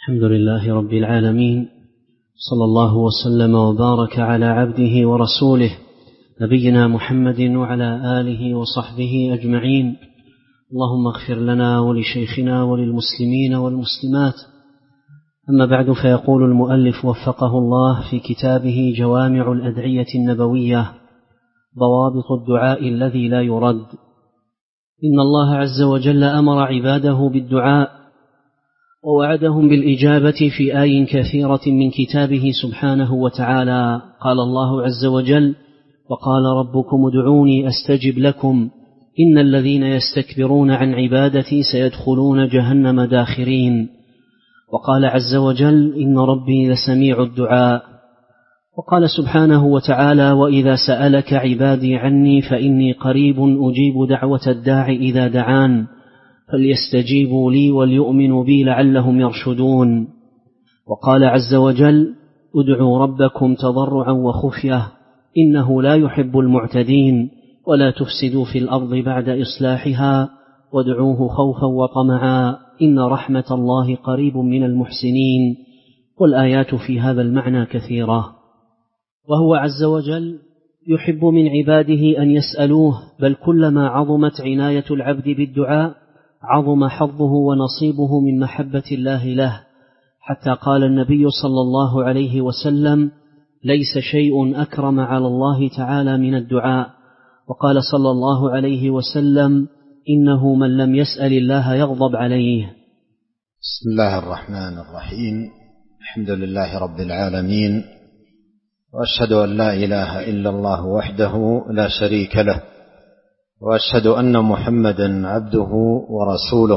الحمد لله رب العالمين، صلى الله وسلم وبارك على عبده ورسوله نبينا محمد وعلى آله وصحبه أجمعين. اللهم اغفر لنا ولشيخنا وللمسلمين والمسلمات. أما بعد، فيقول المؤلف وفقه الله في كتابه جوامع الأدعية النبوية ضوابط الدعاء الذي لا يرد: إن الله عز وجل أمر عباده بالدعاء ووعدهم بالإجابة في آي كثيرة من كتابه سبحانه وتعالى. قال الله عز وجل: وقال ربكم ادعوني أستجب لكم إن الذين يستكبرون عن عبادتي سيدخلون جهنم داخرين. وقال عز وجل: إن ربي لسميع الدعاء. وقال سبحانه وتعالى: وإذا سألك عبادي عني فإني قريب أجيب دعوة الداع إذا دعان فليستجيبوا لي وليؤمنوا بي لعلهم يرشدون. وقال عز وجل: ادعوا ربكم تضرعا وخفية إنه لا يحب المعتدين ولا تفسدوا في الأرض بعد إصلاحها وادعوه خوفا وطمعا إن رحمة الله قريب من المحسنين. والآيات في هذا المعنى كثيرة. وهو عز وجل يحب من عباده أن يسألوه، بل كلما عظمت عناية العبد بالدعاء عظم حظه ونصيبه من محبة الله له، حتى قال النبي صلى الله عليه وسلم: ليس شيء أكرم على الله تعالى من الدعاء. وقال صلى الله عليه وسلم: إنه من لم يسأل الله يغضب عليه. بسم الله الرحمن الرحيم. الحمد لله رب العالمين، وأشهد أن لا إله إلا الله وحده لا شريك له، وأشهد أن محمدا عبده ورسوله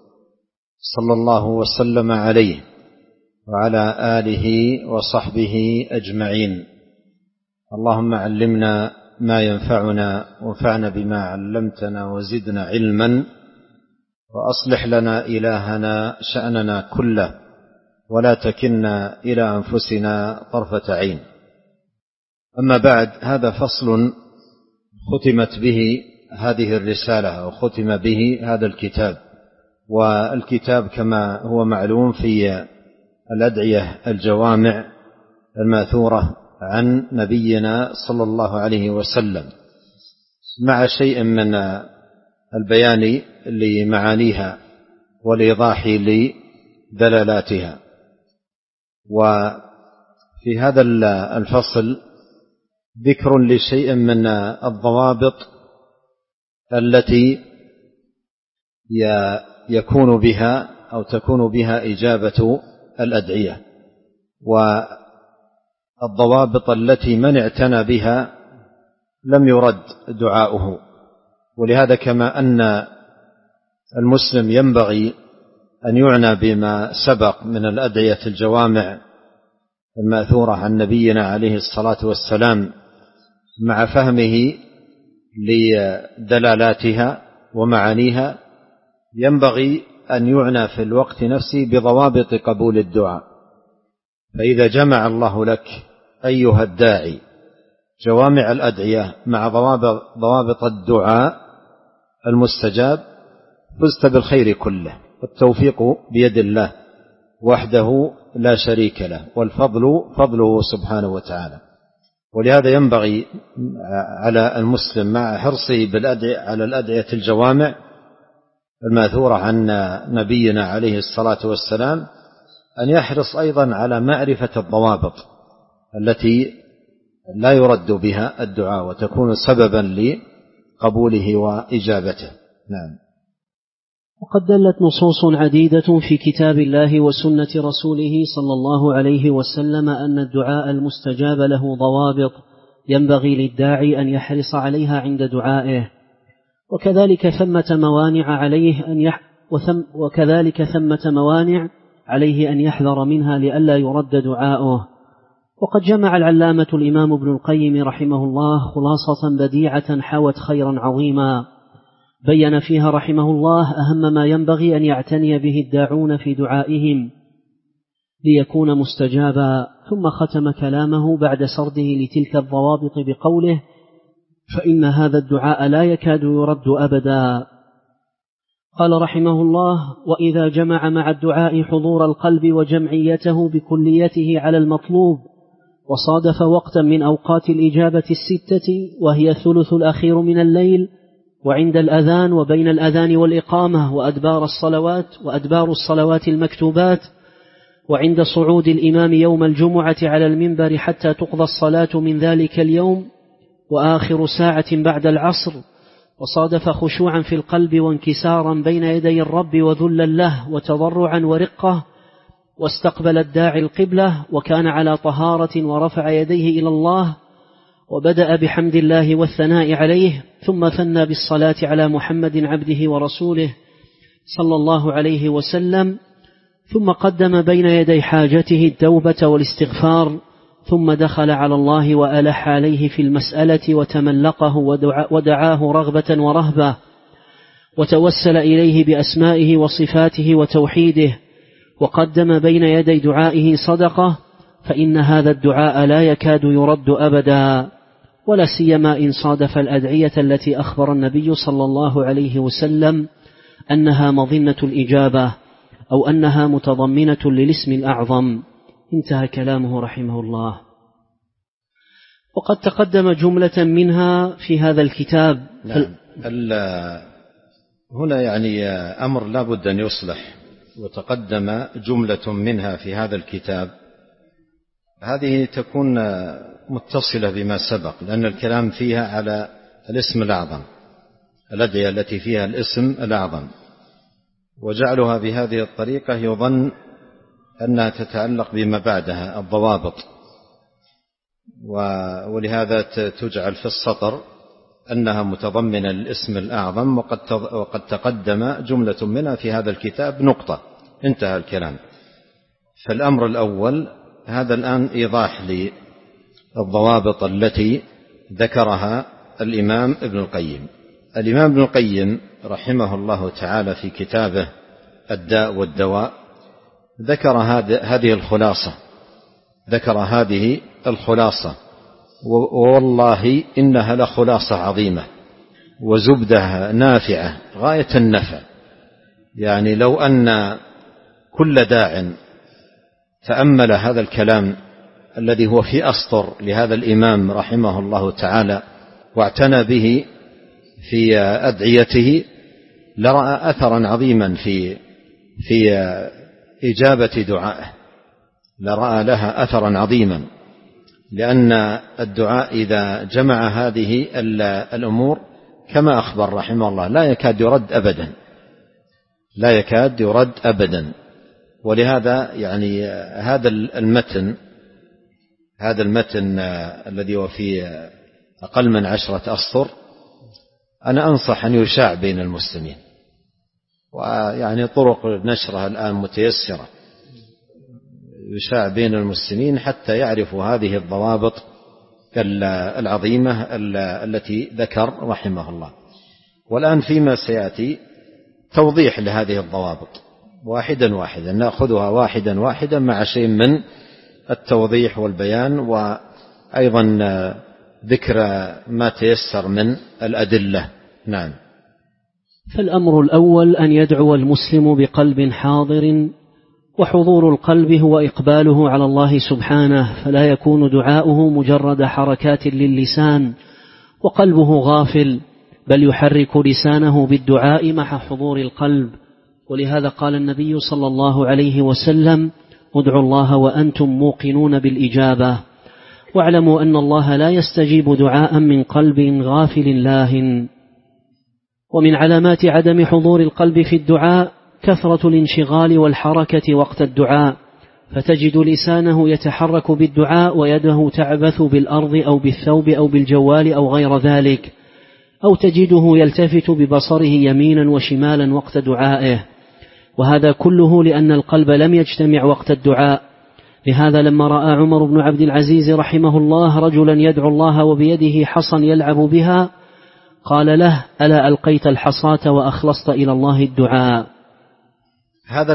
صلى الله وسلم عليه وعلى آله وصحبه أجمعين. اللهم علمنا ما ينفعنا وانفعنا بما علمتنا وزدنا علما، وأصلح لنا إلهنا شأننا كله ولا تكلنا إلى أنفسنا طرفة عين. أما بعد، هذا فصل ختمت به هذه الرسالة أو ختم به هذا الكتاب. والكتاب كما هو معلوم في الأدعية الجوامع الماثورة عن نبينا صلى الله عليه وسلم، مع شيء من البيان لمعانيها والإيضاح لدلالاتها. وفي هذا الفصل ذكر لشيء من الضوابط التي يكون بها أو تكون بها إجابة الأدعية، والضوابط التي من اعتنى بها لم يرد دعاؤه. ولهذا كما أن المسلم ينبغي أن يعنى بما سبق من الأدعية الجوامع الماثورة عن نبينا عليه الصلاة والسلام مع فهمه لدلالاتها ومعانيها، ينبغي أن يعنى في الوقت نفسه بضوابط قبول الدعاء. فإذا جمع الله لك أيها الداعي جوامع الأدعية مع ضوابط الدعاء المستجاب فزت بالخير كله، والتوفيق بيد الله وحده لا شريك له، والفضل فضله سبحانه وتعالى. ولهذا ينبغي على المسلم مع حرصه على الأدعية الجوامع الماثورة عن نبينا عليه الصلاة والسلام أن يحرص أيضا على معرفة الضوابط التي لا يرد بها الدعاء وتكون سببا لقبوله وإجابته. نعم. وقد دلت نصوص عديدة في كتاب الله وسنة رسوله صلى الله عليه وسلم أن الدعاء المستجاب له ضوابط ينبغي للداعي أن يحرص عليها عند دعائه، وكذلك ثمة موانع عليه أن يحذر منها لئلا يرد دعاؤه. وقد جمع العلامة الإمام ابن القيم رحمه الله خلاصة بديعة حوت خيرا عظيما، بين فيها رحمه الله أهم ما ينبغي أن يعتني به الداعون في دعائهم ليكون مستجابا، ثم ختم كلامه بعد سرده لتلك الضوابط بقوله: فإن هذا الدعاء لا يكاد يرد أبدا. قال رحمه الله: وإذا جمع مع الدعاء حضور القلب وجمعيته بكليته على المطلوب، وصادف وقتا من أوقات الإجابة الستة وهي الثلث الأخير من الليل، وعند الأذان وبين الأذان والإقامة، وأدبار الصلوات المكتوبات، وعند صعود الإمام يوم الجمعة على المنبر حتى تقضى الصلاة من ذلك اليوم، وآخر ساعة بعد العصر، وصادف خشوعا في القلب وانكسارا بين يدي الرب وذلا له وتضرعا ورقة، واستقبل الداعي القبلة وكان على طهارة ورفع يديه إلى الله، وبدأ بحمد الله والثناء عليه، ثم ثنى بالصلاة على محمد عبده ورسوله صلى الله عليه وسلم، ثم قدم بين يدي حاجته التوبة والاستغفار، ثم دخل على الله وألح عليه في المسألة وتملقه ودعاه رغبة ورهبة، وتوسل إليه بأسمائه وصفاته وتوحيده، وقدم بين يدي دعائه صدقة، فإن هذا الدعاء لا يكاد يرد أبدا، ولا سيما إن صادف الأدعية التي أخبر النبي صلى الله عليه وسلم أنها مظنة الإجابة، أو أنها متضمنة للاسم الأعظم. انتهى كلامه رحمه الله. وقد تقدم جملة منها في هذا الكتاب. نعم. هنا يعني أمر لا بد أن يصلح، وتقدم جملة منها في هذا الكتاب، هذه تكون متصلة بما سبق، لأن الكلام فيها على الاسم الأعظم، الأدعية التي فيها الاسم الأعظم، وجعلها بهذه الطريقة يظن أنها تتعلق بما بعدها الضوابط، ولهذا تجعل في السطر أنها متضمنة للاسم الأعظم، وقد تقدم جملة منها في هذا الكتاب نقطة، انتهى الكلام. فالأمر الأول هذا الآن إيضاح للضوابط التي ذكرها الإمام ابن القيم. الإمام ابن القيم رحمه الله تعالى في كتابه الداء والدواء ذكر هذه الخلاصة، والله إنها لخلاصة عظيمة وزبدة نافعة غاية النفع. يعني لو أن كل داع تأمل هذا الكلام الذي هو في أسطر لهذا الإمام رحمه الله تعالى واعتنى به في أدعيته لرأى أثرا عظيما في إجابة دعائه، لرأى لها أثرا عظيما، لأن الدعاء إذا جمع هذه الأمور كما أخبر رحمه الله لا يكاد يرد أبدا. ولهذا يعني هذا المتن الذي هو في أقل من 10 أسطر أنا أنصح أن يشاع بين المسلمين، ويعني طرق نشرها الآن متيسرة، يشاع بين المسلمين حتى يعرفوا هذه الضوابط العظيمة التي ذكر رحمه الله. والآن فيما سيأتي توضيح لهذه الضوابط واحدا واحدا، نأخذها واحدا واحدا مع شيء من التوضيح والبيان، وأيضا ذكر ما تيسر من الأدلة. نعم. فالأمر الأول أن يدعو المسلم بقلب حاضر، وحضور القلب هو إقباله على الله سبحانه، فلا يكون دعاؤه مجرد حركات للسان وقلبه غافل، بل يحرك لسانه بالدعاء مع حضور القلب. ولهذا قال النبي صلى الله عليه وسلم: ادعوا الله وأنتم موقنون بالإجابة، واعلموا أن الله لا يستجيب دعاء من قلب غافل لاهٍ. ومن علامات عدم حضور القلب في الدعاء كثرة الانشغال والحركة وقت الدعاء، فتجد لسانه يتحرك بالدعاء ويده تعبث بالأرض أو بالثوب أو بالجوال أو غير ذلك، أو تجده يلتفت ببصره يمينا وشمالا وقت دعائه، وهذا كله لأن القلب لم يجتمع وقت الدعاء. لهذا لما رأى عمر بن عبد العزيز رحمه الله رجلا يدعو الله وبيده حصى يلعب بها، قال له: ألا ألقيت الحصاة وأخلصت إلى الله الدعاء. هذا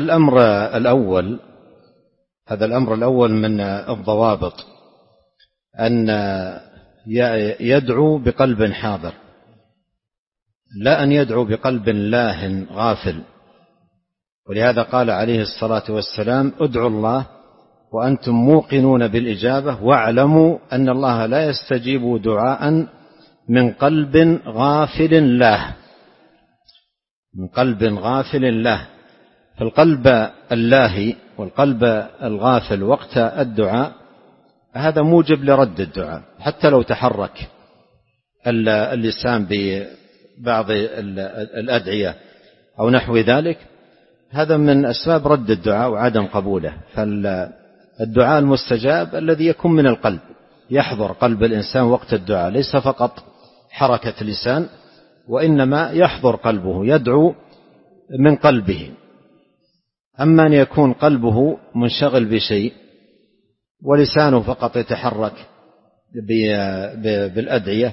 الأمر الأول من الضوابط أن يدعو بقلب حاضر، لا أن يدعو بقلب لاه غافل. ولهذا قال عليه الصلاة والسلام: ادعوا الله وأنتم موقنون بالإجابة واعلموا أن الله لا يستجيب دعاء من قلب غافل له. من قلب غافل له. فالقلب اللاهي والقلب الغافل وقت الدعاء هذا موجب لرد الدعاء، حتى لو تحرك اللسان ببعض الأدعية أو نحو ذلك، هذا من أسباب رد الدعاء وعدم قبوله. فالدعاء المستجاب الذي يكون من القلب، يحضر قلب الإنسان وقت الدعاء، ليس فقط حركة لسان، وإنما يحضر قلبه، يدعو من قلبه. أما أن يكون قلبه منشغل بشيء ولسانه فقط يتحرك بالأدعية،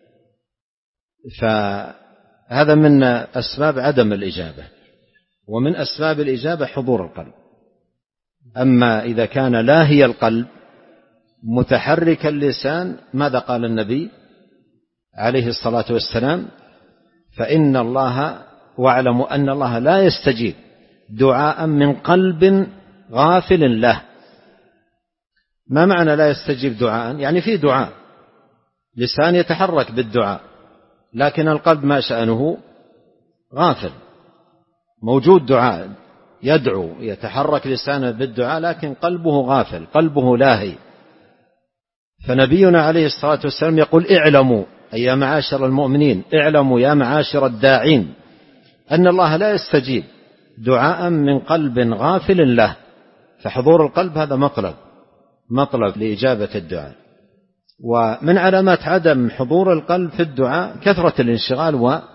فهذا من أسباب عدم الإجابة. ومن أسباب الإجابة حضور القلب. أما إذا كان لاهي القلب متحرك اللسان، ماذا قال النبي عليه الصلاة والسلام؟ فإن الله واعلموا أن الله لا يستجيب دعاء من قلب غافل له. ما معنى لا يستجيب دعاء؟ يعني في دعاء، لسان يتحرك بالدعاء، لكن القلب ما شأنه؟ غافل. موجود دعاء، يدعو، يتحرك لسانه بالدعاء، لكن قلبه غافل، قلبه لاهي. فنبينا عليه الصلاة والسلام يقول: اعلموا أي يا معاشر المؤمنين، اعلموا يا معاشر الداعين أن الله لا يستجيب دعاء من قلب غافل له. فحضور القلب هذا مطلب لإجابة الدعاء. ومن علامات عدم حضور القلب في الدعاء كثرة الانشغال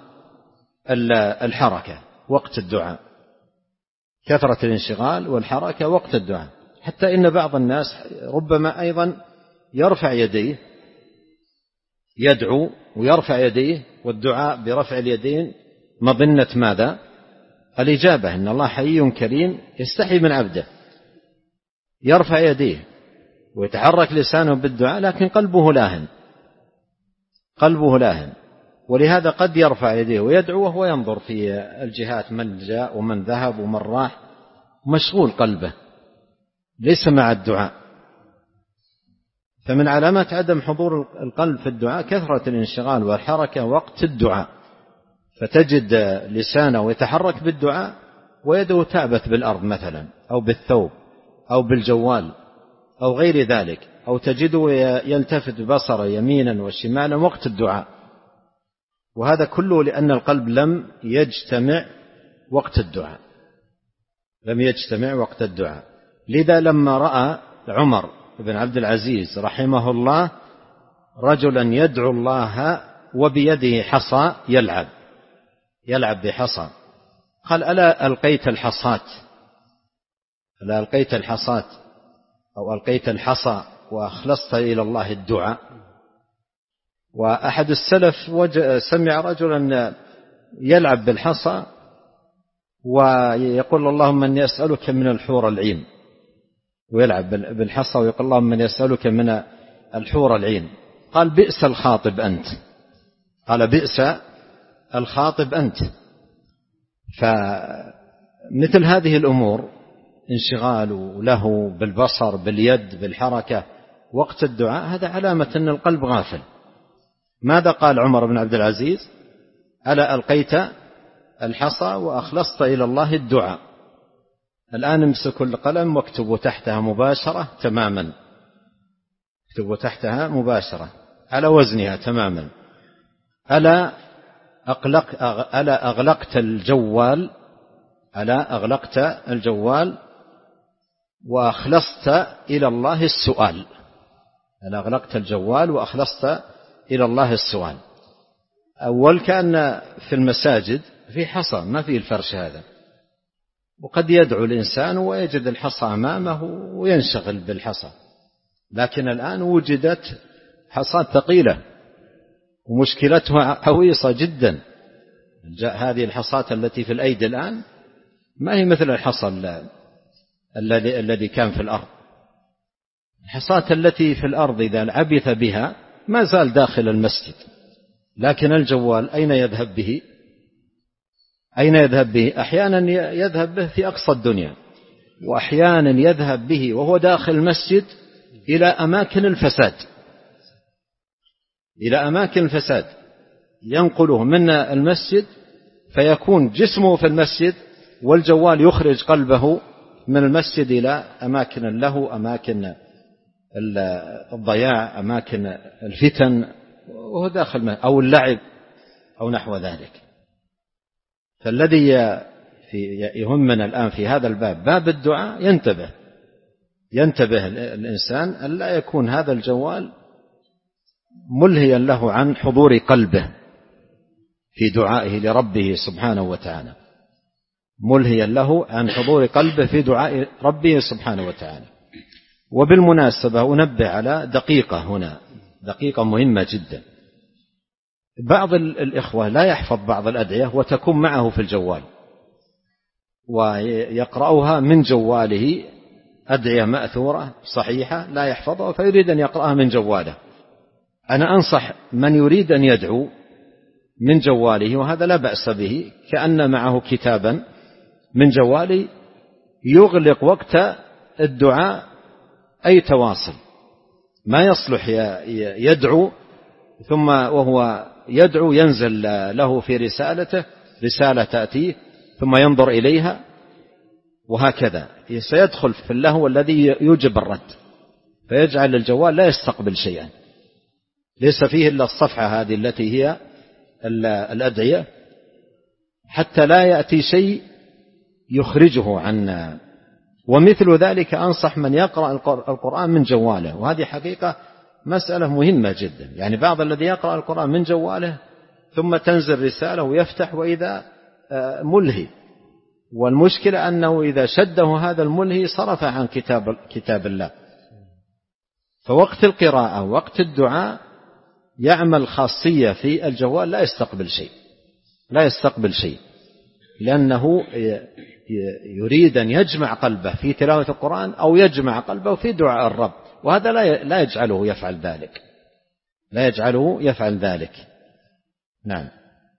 والحركة وقت الدعاء. كثرة الانشغال والحركة وقت الدعاء، حتى إن بعض الناس ربما أيضا يرفع يديه، يدعو ويرفع يديه، والدعاء برفع اليدين مظنة ماذا؟ الإجابة. إن الله حي كريم يستحي من عبده. يرفع يديه ويتحرك لسانه بالدعاء، لكن قلبه لاهن. ولهذا قد يرفع يديه ويدعو وهو ينظر في الجهات، من جاء ومن ذهب ومن راح، مشغول قلبه ليس مع الدعاء. فمن علامات عدم حضور القلب في الدعاء كثرة الانشغال والحركة وقت الدعاء. فتجد لسانه يتحرك بالدعاء ويده تابت بالأرض مثلا، أو بالثوب، أو بالجوال، أو غير ذلك، أو تجده يلتفت بصره يمينا وشمالا وقت الدعاء. وهذا كله لأن القلب لم يجتمع وقت الدعاء. لذا لما رأى عمر بن عبد العزيز رحمه الله رجلا يدعو الله وبيده حصى يلعب بحصى، قال: ألا ألقيت الحصاة أو ألقيت الحصى وأخلصت إلى الله الدعاء؟ وأحد السلف سمع رجلا يلعب بالحصى ويقول: اللهم إني أسألك من الحور العين، ويلعب بالحصى ويقول: اللهم إني أسألك من الحور العين. قال: بئس الخاطب أنت. فمثل هذه الأمور، انشغال له بالبصر، باليد، بالحركة وقت الدعاء، هذا علامة أن القلب غافل. ماذا قال عمر بن عبد العزيز؟ ألا ألقيت الحصى وأخلصت إلى الله الدعاء. الآن امسكوا القلم واكتبوا تحتها مباشرة تماما، اكتبوا تحتها مباشرة على وزنها تماما: ألا أغلقت الجوال وأخلصت إلى الله السؤال. ألا أغلقت الجوال وأخلصت إلى الله السؤال. أول كان في المساجد في حصى، ما في الفرش هذا، وقد يدعو الإنسان ويجد الحصى أمامه وينشغل بالحصى. لكن الآن وجدت حصى ثقيلة ومشكلتها عويصة جدا. هذه الحصاة التي في الأيدي الآن ما هي مثل الحصى الذي كان في الأرض. الحصاة التي في الأرض إذا عبث بها ما زال داخل المسجد، لكن الجوال أين يذهب به؟ أين يذهب به؟ أحيانا يذهب به في أقصى الدنيا، وأحيانا يذهب به وهو داخل المسجد إلى أماكن الفساد، إلى أماكن الفساد، ينقله من المسجد فيكون جسمه في المسجد والجوال يخرج قلبه من المسجد إلى أماكن اللهو، أماكن الضياع، أماكن الفتن، وهو داخل أو اللعب أو نحو ذلك. فالذي يهمنا الآن في هذا الباب، باب الدعاء، ينتبه الإنسان أن لا يكون هذا الجوال ملهيا له عن حضور قلبه في دعائه لربه سبحانه وتعالى، ملهيا له عن حضور قلبه في دعاء ربه سبحانه وتعالى. وبالمناسبة أنبه على دقيقة هنا، دقيقة مهمة جدا. بعض الإخوة لا يحفظ بعض الأدعية وتكون معه في الجوال ويقرأها من جواله، أدعية مأثورة صحيحة لا يحفظها فيريد أن يقرأها من جواله. أنا أنصح من يريد أن يدعو من جواله، وهذا لا بأس به، كأن معه كتابا من جواله يغلق وقت الدعاء أي تواصل، ما يصلح يدعو ثم وهو يدعو ينزل له في رسالته رسالة تأتيه ثم ينظر إليها، وهكذا سيدخل في اللهو الذي يوجب الرد، فيجعل الجوال لا يستقبل شيئا، ليس فيه إلا الصفحة هذه التي هي الأدعية، حتى لا يأتي شيء يخرجه عن. ومثل ذلك أنصح من يقرأ القرآن من جواله، وهذه حقيقة مسألة مهمة جدا. يعني بعض الذي يقرأ القرآن من جواله ثم تنزل رسالة ويفتح وإذا ملهي، والمشكلة أنه إذا شده هذا الملهي صرف عن كتاب الله. فوقت القراءة وقت الدعاء يعمل خاصية في الجوال لا يستقبل شيء، لأنه يريد أن يجمع قلبه في تلاوة القرآن أو يجمع قلبه في دعاء الرب، وهذا لا يجعله يفعل ذلك. نعم.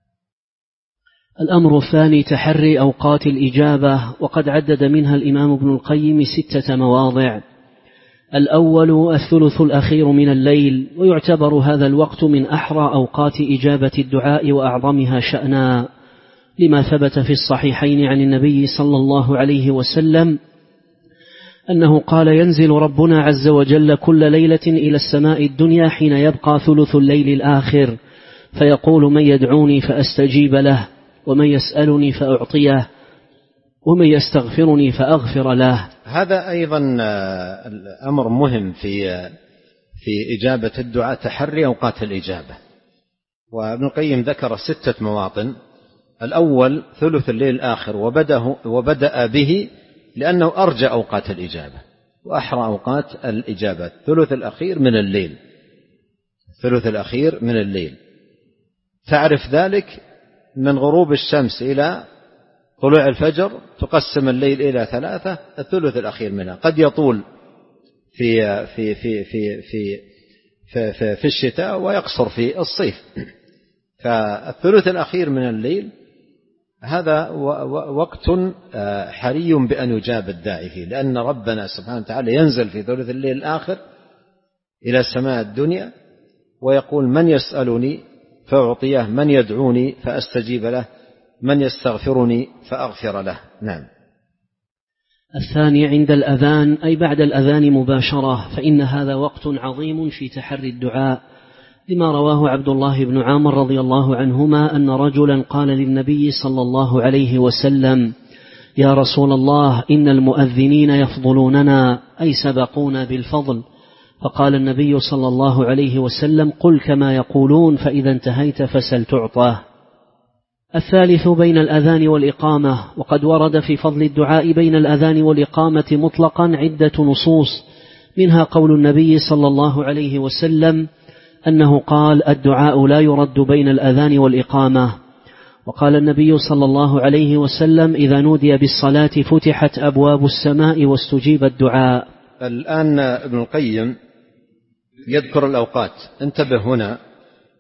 الأمر الثاني تحري أوقات الإجابة، وقد عدد منها الإمام ابن القيم 6 مواضع. الأول الثلث الأخير من الليل، ويعتبر هذا الوقت من أحرى أوقات إجابة الدعاء وأعظمها شأنا، لما ثبت في الصحيحين عن النبي صلى الله عليه وسلم أنه قال: ينزل ربنا عز وجل كل ليلة إلى السماء الدنيا حين يبقى ثلث الليل الآخر، فيقول: من يدعوني فأستجيب له، ومن يسألني فأعطيه، ومن يستغفرني فأغفر له. هذا أيضا أمر مهم في إجابة الدعاء، تحري أوقات الإجابة. وابن القيم ذكر 6 مواطن. الأول ثلث الليل الآخر، وبدأ به لأنه أرجى أوقات الإجابة وأحرى أوقات الإجابة. الثلث الأخير من الليل تعرف ذلك من غروب الشمس إلى طلوع الفجر، تقسم الليل إلى 3، الثلث الأخير منها قد يطول في الشتاء ويقصر في الصيف. فالثلث الأخير من الليل هذا وقت حري بأن يجاب الداعي فيه، لأن ربنا سبحانه وتعالى ينزل في ثلث الليل الآخر إلى السماء الدنيا ويقول: من يسألني فأعطيه، من يدعوني فأستجيب له، من يستغفرني فأغفر له. نعم. الثاني عند الأذان، أي بعد الأذان مباشرة، فإن هذا وقت عظيم في تحري الدعاء، لما رواه عبد الله بن عامر رضي الله عنهما أن رجلا قال للنبي صلى الله عليه وسلم: يا رسول الله، إن المؤذنين يفضلوننا، أي سبقونا بالفضل. فقال النبي صلى الله عليه وسلم: قل كما يقولون، فإذا انتهيت فسل تعطاه. الثالث بين الأذان والإقامة، وقد ورد في فضل الدعاء بين الأذان والإقامة مطلقا عدة نصوص، منها قول النبي صلى الله عليه وسلم أنه قال: الدعاء لا يرد بين الأذان والإقامة. وقال النبي صلى الله عليه وسلم: إذا نودي بالصلاة فتحت أبواب السماء واستجيب الدعاء. الآن ابن القيم يذكر الأوقات. انتبه هنا،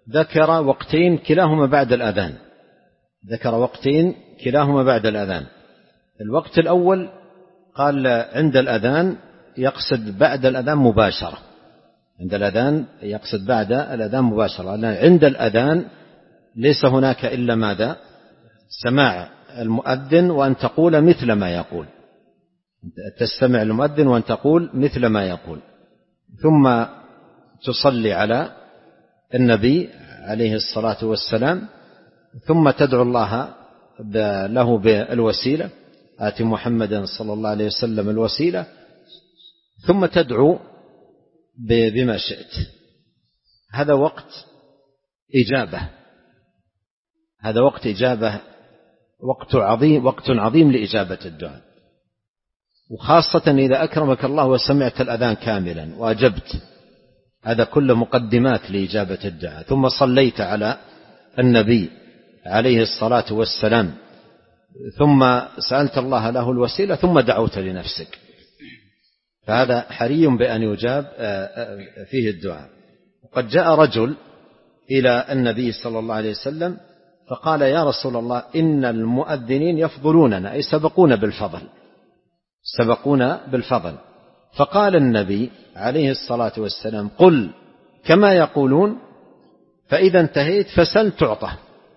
ذكر وقتين كلاهما بعد الأذان، ذكر وقتين كلاهما بعد الأذان. الوقت الأول قال عند الأذان، يقصد بعد الأذان مباشرة، عند الأذان يقصد بعد الأذان مباشرة، لأن عند الأذان ليس هناك إلا ماذا؟ سماع المؤذن وأن تقول مثل ما يقول، تستمع المؤذن وأن تقول مثل ما يقول، ثم تصلي على النبي عليه الصلاة والسلام، ثم تدعو الله له بالوسيلة، آت محمدا صلى الله عليه وسلم الوسيلة، ثم تدعو بما شئت. هذا وقت إجابة، هذا وقت إجابة، وقت عظيم لإجابة الدعاء، وخاصة إذا أكرمك الله وسمعت الأذان كاملا وأجبت، هذا كله مقدمات لإجابة الدعاء. ثم صليت على النبي عليه الصلاة والسلام، ثم سألت الله له الوسيلة، ثم دعوت لنفسك، فهذا حري بأن يجاب فيه الدعاء. وقد جاء رجل إلى النبي صلى الله عليه وسلم فقال: يا رسول الله، إن المؤذنين يفضلوننا، أي سبقونا بالفضل، سبقونا بالفضل. فقال النبي عليه الصلاة والسلام: قل كما يقولون، فإذا انتهيت فسل تعطى.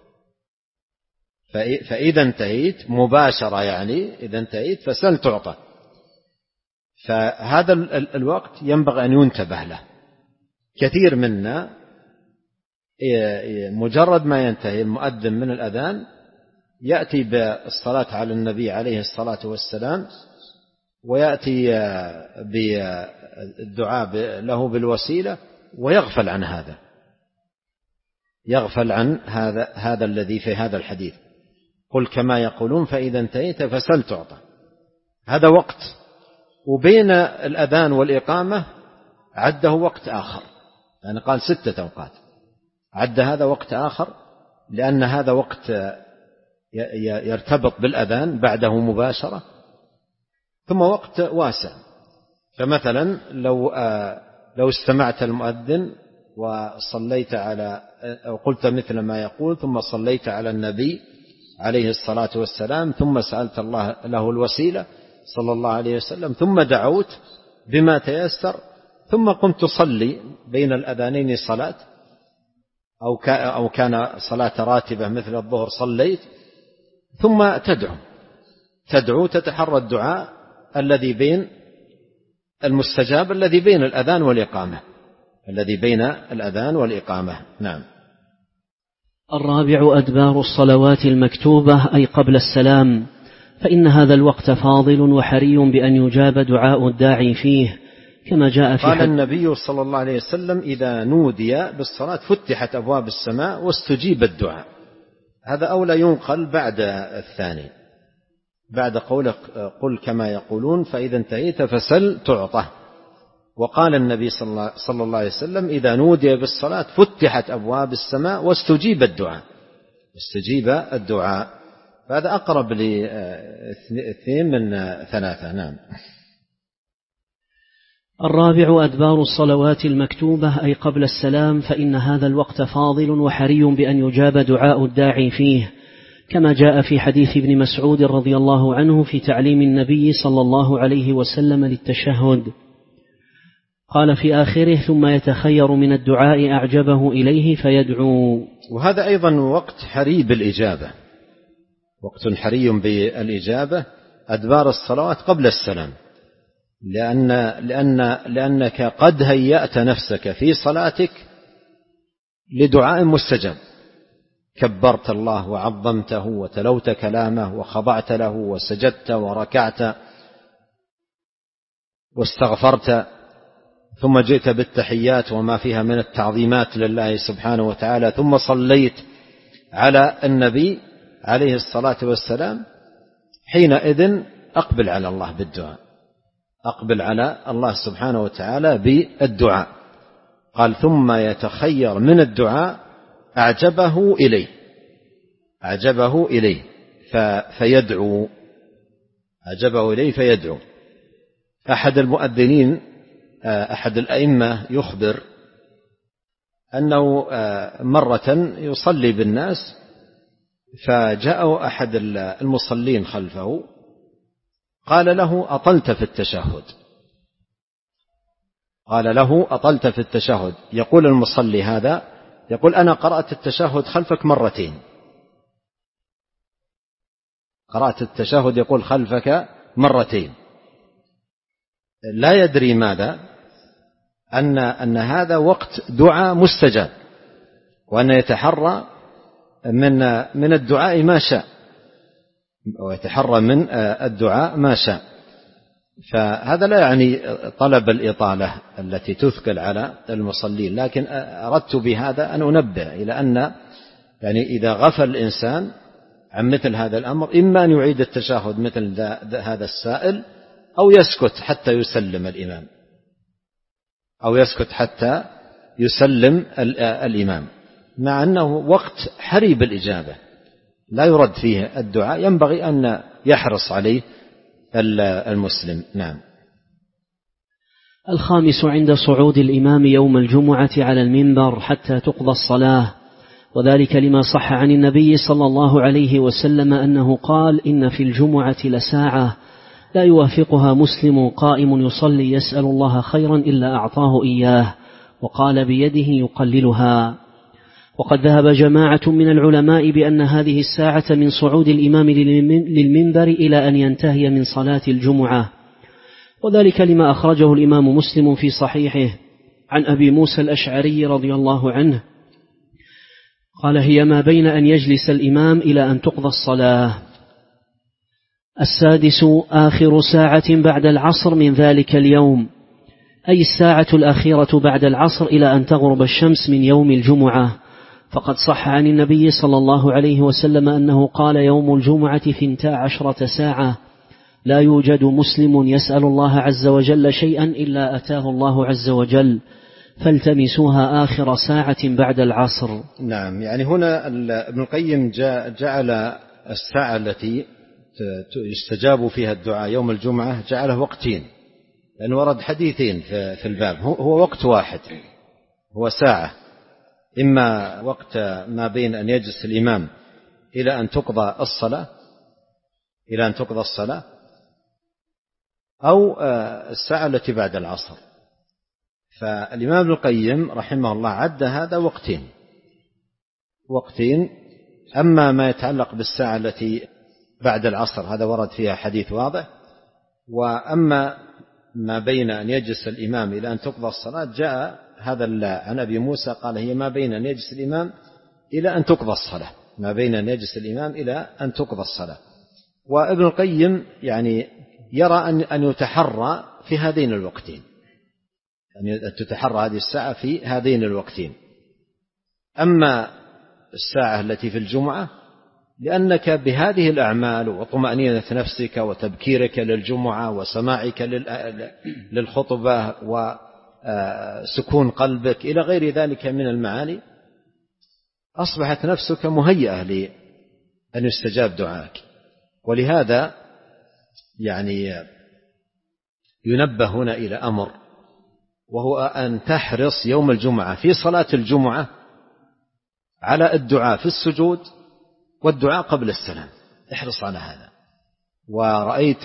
فإذا انتهيت مباشرة، يعني إذا انتهيت فسل تعطى. فهذا الوقت ينبغي أن ينتبه له. كثير منا مجرد ما ينتهي المؤذن من الأذان يأتي بالصلاة على النبي عليه الصلاة والسلام، ويأتي بالدعاء له بالوسيلة، ويغفل عن هذا، يغفل عن هذا الذي في هذا الحديث: قل كما يقولون فإذا انتهيت فسل تعطى. هذا وقت، وبين الأذان والإقامة عده وقت آخر، يعني قال 6 أوقات، عد هذا وقت آخر، لأن هذا وقت يرتبط بالأذان بعده مباشرة، ثم وقت واسع. فمثلا لو استمعت المؤذن وصليت على، أو قلت مثل ما يقول، ثم صليت على النبي عليه الصلاة والسلام، ثم سألت الله له الوسيلة صلى الله عليه وسلم، ثم دعوت بما تيسر، ثم قمت تصلي بين الأذانين صلاة، أو كان صلاة راتبة مثل الظهر صليت، ثم تدعو تتحرى الدعاء الذي بين المستجاب، الذي بين الأذان والإقامة، الذي بين الأذان والإقامة. نعم. الرابع: أدبار الصلوات المكتوبة، أي قبل السلام، فإن هذا الوقت فاضل وحري بأن يجاب دعاء الداعي فيه، كما جاء في قال النبي صلى الله عليه وسلم: إذا نودي بالصلاة فتحت أبواب السماء واستجيب الدعاء. هذا أولى ينقل بعد الثاني، بعد قولك قل كما يقولون فإذا انتهيت فسل تعطى. وقال النبي صلى الله عليه وسلم: إذا نودي بالصلاة فتحت أبواب السماء واستجيب الدعاء، استجيب الدعاء. فهذا أقرب ل2 من 3. نعم. الرابع: أدبار الصلوات المكتوبة، أي قبل السلام، فإن هذا الوقت فاضل وحري بأن يجاب دعاء الداعي فيه، كما جاء في حديث ابن مسعود رضي الله عنه في تعليم النبي صلى الله عليه وسلم للتشهد، قال في آخره: ثم يتخير من الدعاء أعجبه إليه فيدعو. وهذا أيضا وقت حري بالإجابة، وقت حري بالإجابة، أدبار الصلوات قبل السلام، لأنك قد هيأت نفسك في صلاتك لدعاء مستجاب، كبرت الله وعظمته وتلوت كلامه وخضعت له وسجدت وركعت واستغفرت، ثم جئت بالتحيات وما فيها من التعظيمات لله سبحانه وتعالى، ثم صليت على النبي عليه الصلاة والسلام. حينئذ أقبل على الله بالدعاء، أقبل على الله سبحانه وتعالى بالدعاء. قال: ثم يتخير من الدعاء أعجبه إليه، أعجبه إليه فيدعو، أعجبه إليه فيدعو. أحد المؤذنين، أحد الأئمة، يخبر أنه مرة يصلي بالناس، فجاء أحد المصلين خلفه قال له أطلت في التشهد، قال له أطلت في التشهد. يقول المصلي هذا، يقول أنا قرأت التشهد خلفك مرتين، قرأت التشهد يقول خلفك مرتين، لا يدري ماذا، أن هذا وقت دعاء مستجاب، وأن يتحرى من الدعاء ما شاء، ويتحرى من الدعاء ما شاء. فهذا لا يعني طلب الإطالة التي تثقل على المصلين، لكن أردت بهذا أن أنبه إلى أن يعني إذا غفل الإنسان عن مثل هذا الأمر، إما أن يعيد التشهد مثل هذا السائل، أو يسكت حتى يسلم الإمام، أو يسكت حتى يسلم الإمام، مع أنه وقت حري الإجابة لا يرد فيه الدعاء، ينبغي أن يحرص عليه المسلم. نعم. الخامس عند صعود الإمام يوم الجمعة على المنبر حتى تقضى الصلاة، وذلك لما صح عن النبي صلى الله عليه وسلم أنه قال: إن في الجمعة لساعة لا يوافقها مسلم قائم يصلي يسأل الله خيرا إلا أعطاه إياه، وقال بيده يقللها. وقد ذهب جماعة من العلماء بأن هذه الساعة من صعود الإمام للمنبر إلى أن ينتهي من صلاة الجمعة، وذلك لما أخرجه الإمام مسلم في صحيحه عن أبي موسى الأشعري رضي الله عنه قال: هي ما بين أن يجلس الإمام إلى أن تقضى الصلاة. السادس آخر ساعة بعد العصر من ذلك اليوم، أي الساعة الأخيرة بعد العصر إلى أن تغرب الشمس من يوم الجمعة، فقد صح عن النبي صلى الله عليه وسلم أنه قال: يوم الجمعة 12 ساعة لا يوجد مسلم يسأل الله عز وجل شيئا إلا أتاه الله عز وجل، فالتمسوها آخر ساعة بعد العصر. نعم، يعني هنا ابن القيم جعل الساعة التي يستجاب فيها الدعاء يوم الجمعة جعله وقتين، لأن ورد حديثين في الباب، هو وقت واحد، هو ساعة، إما وقت ما بين أن يجلس الإمام إلى أن تقضى الصلاة، أو الساعة التي بعد العصر. فالإمام ابن القيم رحمه الله عد هذا وقتين. أما ما يتعلق بالساعة التي بعد العصر هذا ورد فيها حديث واضح، وأما ما بين أن يجلس الإمام إلى أن تقضى الصلاة جاء هذا عن أبي موسى قال: هي ما بين أن يجلس الإمام إلى أن تقضى الصلاة، ما بين أن يجلس الإمام إلى أن تقضى الصلاة. وابن القيم يعني يرى أن يتحرى في هذين الوقتين، أن تتحرى هذه الساعة في هذين الوقتين. أما الساعة التي في الجمعة، لأنك بهذه الأعمال وطمأنينة نفسك وتبكيرك للجمعة وسماعك للخطبة وسكون قلبك إلى غير ذلك من المعاني، أصبحت نفسك مهيئة لأن يستجاب دعائك. ولهذا يعني ينبه هنا إلى أمر، وهو أن تحرص يوم الجمعة في صلاة الجمعة على الدعاء في السجود والدعاء قبل السلام، احرص على هذا. ورأيت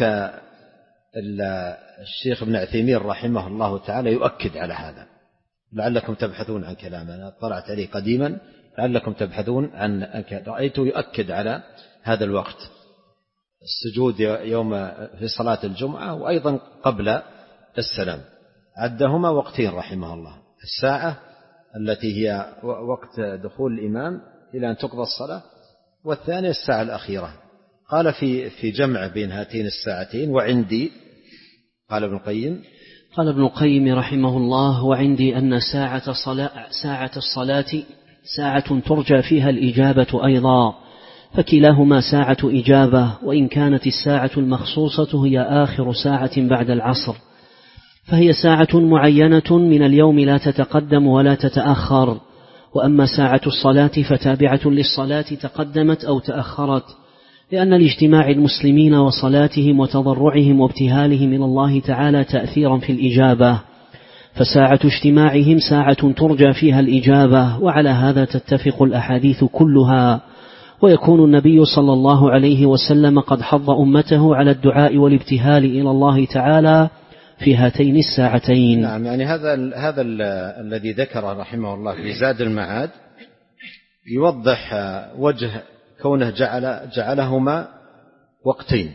الشيخ ابن عثيمين رحمه الله تعالى يؤكد على هذا، لعلكم تبحثون عن كلامه، أنا طلعت عليه قديما، لعلكم تبحثون عن، رأيته يؤكد على هذا الوقت، السجود يوم في صلاة الجمعة وأيضا قبل السلام، عدهما وقتين رحمه الله: الساعة التي هي وقت دخول الإمام إلى أن تقضى الصلاة، والثانية الساعة الأخيرة. قال في جمع بين هاتين الساعتين: وعندي، قال ابن القيم رحمه الله: وعندي أن ساعة الصلاة ساعة ترجى فيها الإجابة أيضا، فكلاهما ساعة إجابة، وإن كانت الساعة المخصوصة هي آخر ساعة بعد العصر، فهي ساعة معينة من اليوم لا تتقدم ولا تتأخر. وأما ساعة الصلاة فتابعة للصلاة تقدمت أو تأخرت، لأن لاجتماع المسلمين وصلاتهم وتضرعهم وابتهالهم من الله تعالى تأثيرا في الإجابة، فساعة اجتماعهم ساعة ترجى فيها الإجابة، وعلى هذا تتفق الأحاديث كلها. ويكون النبي صلى الله عليه وسلم قد حض أمته على الدعاء والابتهال إلى الله تعالى في هاتين الساعتين. نعم، يعني هذا الذي ذكره رحمه الله في زاد المعاد يوضح وجه كونه جعلهما وقتين،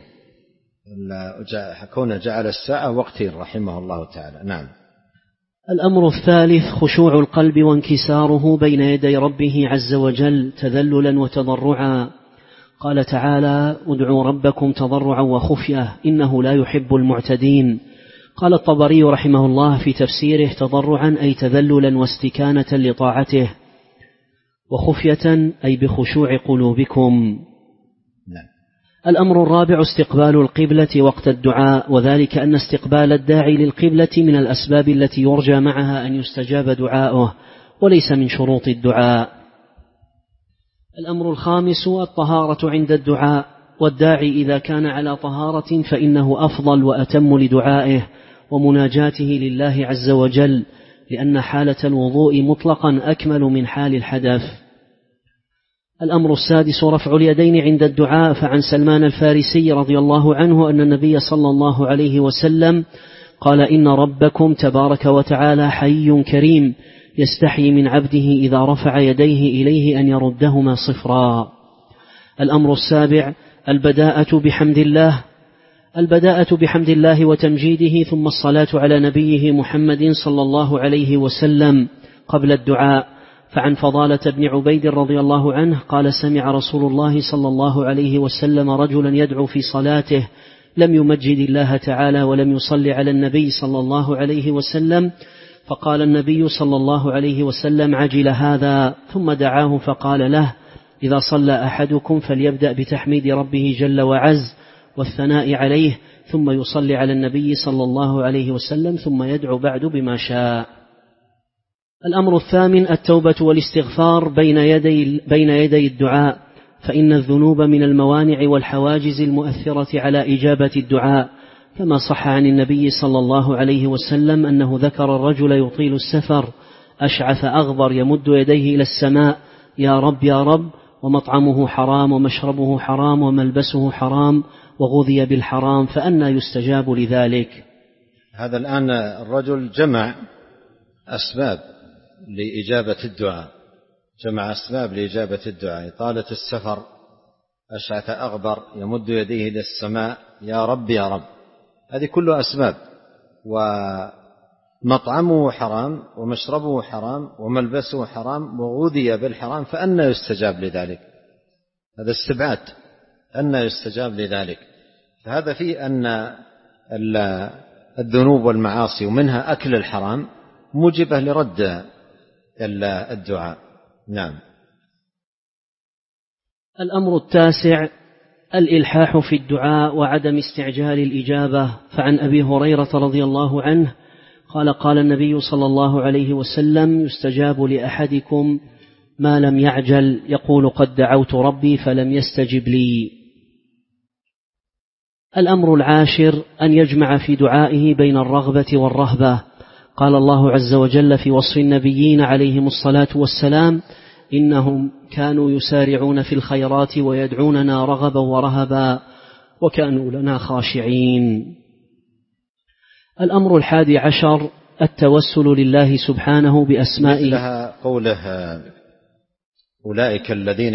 كونه جعل الساعة وقتين رحمه الله تعالى. نعم. الأمر الثالث خشوع القلب وانكساره بين يدي ربه عز وجل تذللا وتضرعا. قال تعالى: ادعوا ربكم تضرعا وخفية إنه لا يحب المعتدين. قال الطبري رحمه الله في تفسيره: تضرعا أي تذللا واستكانة لطاعته، وخفية أي بخشوع قلوبكم. الأمر الرابع استقبال القبلة وقت الدعاء، وذلك أن استقبال الداعي للقبلة من الأسباب التي يرجى معها أن يستجاب دعاؤه، وليس من شروط الدعاء. الأمر الخامس الطهارة عند الدعاء، والداعي إذا كان على طهارة فإنه أفضل وأتم لدعائه ومناجاته لله عز وجل، لأن حالة الوضوء مطلقا أكمل من حال الحدث. الأمر السادس رفع اليدين عند الدعاء، فعن سلمان الفارسي رضي الله عنه أن النبي صلى الله عليه وسلم قال: إن ربكم تبارك وتعالى حي كريم يستحي من عبده إذا رفع يديه إليه أن يردهما صفرا. الأمر السابع البداءة بحمد الله وتمجيده، ثم الصلاة على نبيه محمد صلى الله عليه وسلم قبل الدعاء. فعن فضالة بن عبيد رضي الله عنه قال: سمع رسول الله صلى الله عليه وسلم رجلا يدعو في صلاته لم يمجد الله تعالى ولم يصلي على النبي صلى الله عليه وسلم، فقال النبي صلى الله عليه وسلم: عجل هذا. ثم دعاه فقال له: إذا صلى أحدكم فليبدأ بتحميد ربه جل وعز والثناء عليه، ثم يصلي على النبي صلى الله عليه وسلم، ثم يدعو بعد بما شاء. الأمر الثامن التوبة والاستغفار بين يدي الدعاء، فإن الذنوب من الموانع والحواجز المؤثرة على إجابة الدعاء، كما صح عن النبي صلى الله عليه وسلم أنه ذكر الرجل يطيل السفر أشعث أغبر يمد يديه إلى السماء: يا رب يا رب، ومطعمه حرام ومشربه حرام وملبسه حرام وغذي بالحرام، فأنى يستجاب لذلك. هذا الآن الرجل جمع أسباب لإجابة الدعاء، إطالة السفر، أشعث أغبر، يمد يديه إلى السماء، يا رب يا رب، هذه كلها أسباب. ومطعمه حرام ومشربه حرام وملبسه حرام وغذي بالحرام، فأنى يستجاب لذلك. هذا استبعاد أنى يستجاب لذلك. فهذا فيه أن الذنوب والمعاصي ومنها أكل الحرام موجبة لرد الدعاء. نعم. الأمر التاسع الإلحاح في الدعاء وعدم استعجال الإجابة. فعن أبي هريرة رضي الله عنه قال: قال النبي صلى الله عليه وسلم: يستجاب لأحدكم ما لم يعجل، يقول: قد دعوت ربي فلم يستجب لي. الأمر العاشر أن يجمع في دعائه بين الرغبة والرهبة. قال الله عز وجل في وصف النبيين عليهم الصلاة والسلام: إنهم كانوا يسارعون في الخيرات ويدعوننا رغبا ورهبا وكانوا لنا خاشعين. الأمر 11 التوسل لله سبحانه بأسمائه. مثلها قوله: أولئك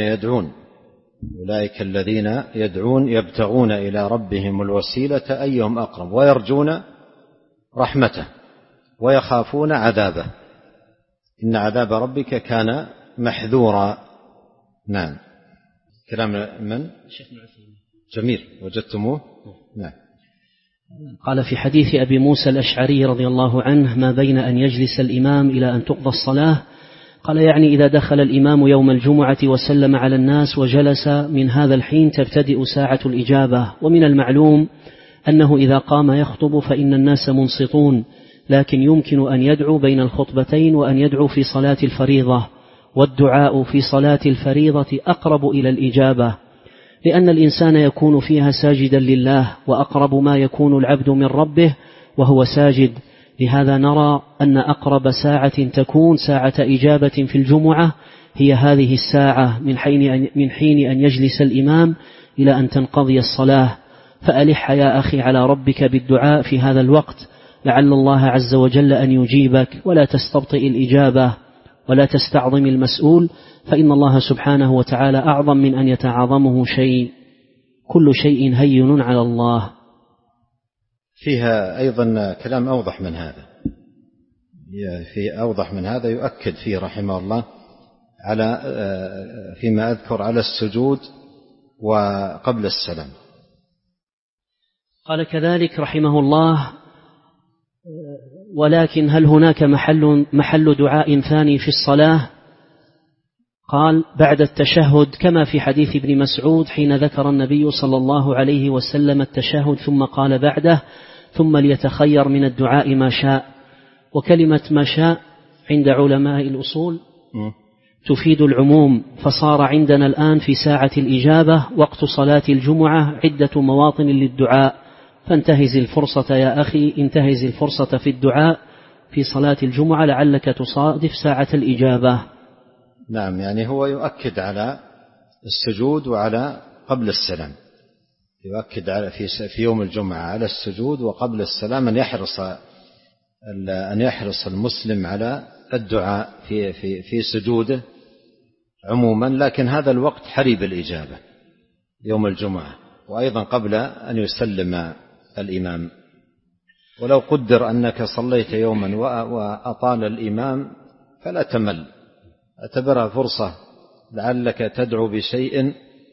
الذين يدعون يبتغون إلى ربهم الوسيلة أيهم أقرب ويرجون رحمته ويخافون عذابه إن عذاب ربك كان محذورا. نعم. كلام من؟ جميل، وجدتموه؟ نعم. قال في حديث أبي موسى الأشعري رضي الله عنه: ما بين أن يجلس الإمام إلى أن تقضى الصلاة، قال يعني إذا دخل الإمام يوم الجمعة وسلم على الناس وجلس، من هذا الحين تبتدئ ساعة الإجابة. ومن المعلوم أنه إذا قام يخطب فإن الناس منصتون، لكن يمكن أن يدعو بين الخطبتين وأن يدعو في صلاة الفريضة، والدعاء في صلاة الفريضة أقرب إلى الإجابة، لأن الإنسان يكون فيها ساجدا لله، وأقرب ما يكون العبد من ربه وهو ساجد، لهذا نرى أن أقرب ساعة تكون ساعة إجابة في الجمعة هي هذه الساعة من حين أن يجلس الإمام إلى أن تنقضي الصلاة. فألح يا أخي على ربك بالدعاء في هذا الوقت لعل الله عز وجل أن يجيبك، ولا تستبطئ الإجابة ولا تستعظم المسؤول، فإن الله سبحانه وتعالى أعظم من أن يتعاظمه شيء، كل شيء هين على الله. فيها أيضا كلام أوضح من هذا، يؤكد فيه رحمه الله على فيما أذكر على السجود وقبل السلام. قال كذلك رحمه الله: ولكن هل هناك محل دعاء ثاني في الصلاة؟ قال: بعد التشهد، كما في حديث ابن مسعود حين ذكر النبي صلى الله عليه وسلم التشهد ثم قال بعده: ثم ليتخير من الدعاء ما شاء. وكلمة ما شاء عند علماء الأصول تفيد العموم، فصار عندنا الآن في ساعة الإجابة وقت صلاة الجمعة عدة مواطن للدعاء، فانتهز الفرصة يا أخي، انتهز الفرصة في الدعاء في صلاة الجمعة لعلك تصادف ساعة الإجابة. نعم، يعني هو يؤكد على السجود وعلى قبل السلام، يؤكد على في يوم الجمعة على السجود وقبل السلام أن يحرص المسلم على الدعاء في سجوده عموما، لكن هذا الوقت حري بالإجابة يوم الجمعة، وأيضا قبل أن يسلم الإمام. ولو قدر أنك صليت يوما وأطال الإمام فلا تمل، اعتبرها فرصة لعلك تدعو بشيء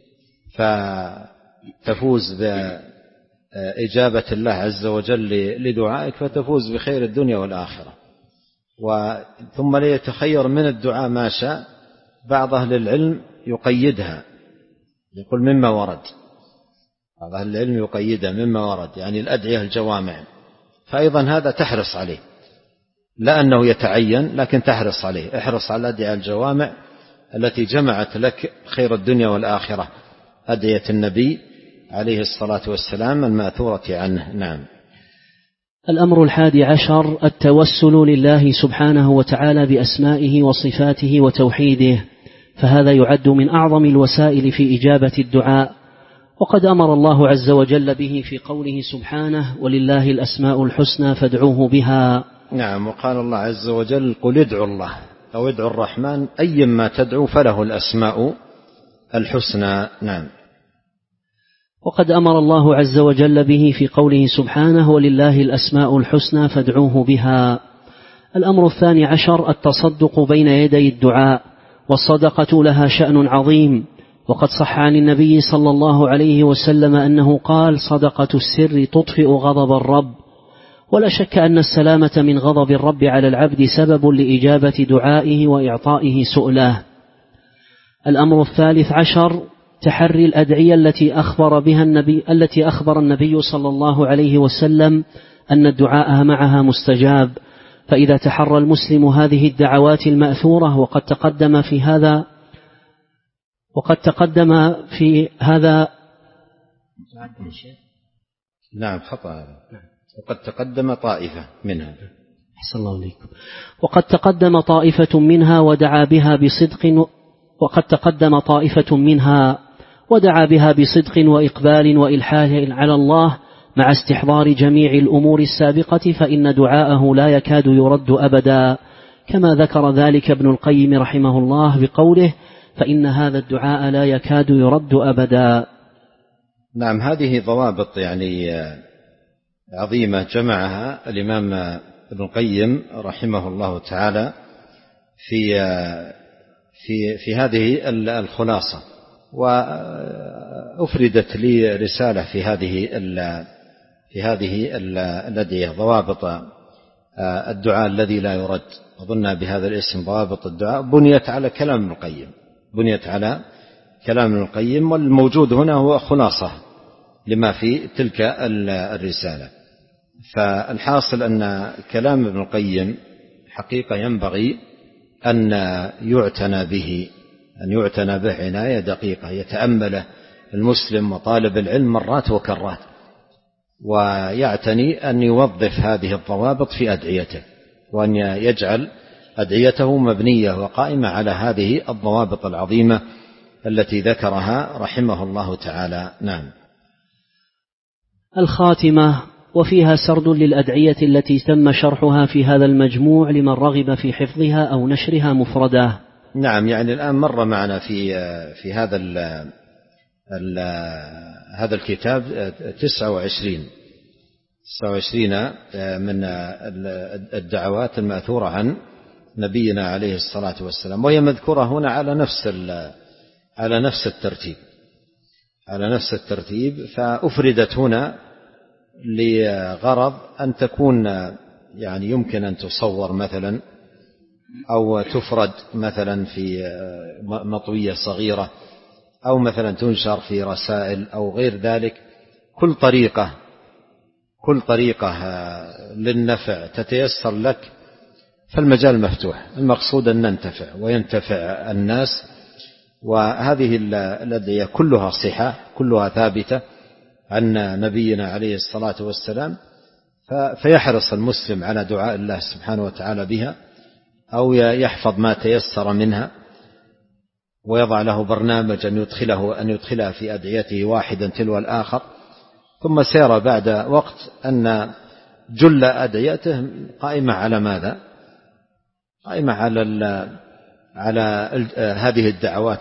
فتفوز بإجابة الله عز وجل لدعائك، فتفوز بخير الدنيا والآخرة. ثم ليتخير من الدعاء ما شاء. بعض أهل العلم يقيدها، يقول مما ورد، بعض أهل العلم يقيدها مما ورد، يعني الأدعية الجوامع، فأيضا هذا تحرص عليه، لا أنه يتعين لكن تحرص عليه. احرص على الأدعية الجوامع التي جمعت لك خير الدنيا والآخرة، أدعية النبي عليه الصلاة والسلام المأثورة عنه. نعم. الأمر 11: التوسل لله سبحانه وتعالى بأسمائه وصفاته وتوحيده، فهذا يعد من أعظم الوسائل في إجابة الدعاء، وقد أمر الله عز وجل به في قوله سبحانه: ولله الأسماء الحسنى فادعوه بها. نعم، وقال الله عز وجل: قل ادعوا الله أو ادعوا الرحمن أيما تدعو فله الأسماء الحسنى. نعم. وقد أمر الله عز وجل به في قوله سبحانه: ولله الأسماء الحسنى فادعوه بها. الأمر 12: التصدق بين يدي الدعاء، والصدقة لها شأن عظيم، وقد صح عن النبي صلى الله عليه وسلم أنه قال: صدقة السر تطفئ غضب الرب. ولا شك أن السلامة من غضب الرب على العبد سبب لإجابة دعائه وإعطائه سؤله. الأمر 13: تحري الأدعية التي أخبر النبي صلى الله عليه وسلم أن الدعاء معها مستجاب، فإذا تحرى المسلم هذه الدعوات المأثورة، وقد تقدم في هذا نعم خطأ، وقد تقدم طائفة منها. أحسن الله عليكم. وقد تقدم طائفة منها ودعا بها بصدق وإقبال وإلحاح على الله مع استحضار جميع الأمور السابقة، فإن دعاءه لا يكاد يرد أبدا، كما ذكر ذلك ابن القيم رحمه الله بقوله: فإن هذا الدعاء لا يكاد يرد أبدا. نعم، هذه ضوابط يعني عظيمة جمعها الإمام ابن القيم رحمه الله تعالى في هذه الخلاصة، وأفردت لي رسالة في هذه الأدعية، ضوابط الدعاء الذي لا يرد، أظن بهذا الاسم ضوابط الدعاء، بنيت على كلام ابن القيم، والموجود هنا هو خلاصة لما في تلك الرسالة. فالحاصل أن كلام ابن القيم حقيقة ينبغي أن يعتنى به عناية دقيقة، يتأمله المسلم وطالب العلم مرات وكرات، ويعتني أن يوظف هذه الضوابط في أدعيته، وأن يجعل أدعيته مبنية وقائمة على هذه الضوابط العظيمة التي ذكرها رحمه الله تعالى. نعم. الخاتمة، وفيها سرد للأدعية التي تم شرحها في هذا المجموع لمن رغب في حفظها أو نشرها مفردة. نعم، يعني الآن مر معنا في هذا الكتاب 29 من الدعوات المأثورة عن نبينا عليه الصلاة والسلام، وهي مذكورة هنا على نفس الترتيب، فأفردت هنا لغرض أن تكون يعني يمكن أن تصور مثلا أو تفرد مثلا في مطوية صغيرة، أو مثلا تنشر في رسائل أو غير ذلك. كل طريقة للنفع تتيسر لك فالمجال مفتوح. المقصود أن ننتفع وينتفع الناس، وهذه الأدعية كلها صحة، كلها ثابتة عن نبينا عليه الصلاة والسلام، فيحرص المسلم على دعاء الله سبحانه وتعالى بها، أو يحفظ ما تيسر منها، ويضع له برنامج أن يدخلها في أدعيته واحدا تلو الآخر، ثم سيرى بعد وقت أن جل أدعيته قائمة على ماذا؟ قائمة على هذه الدعوات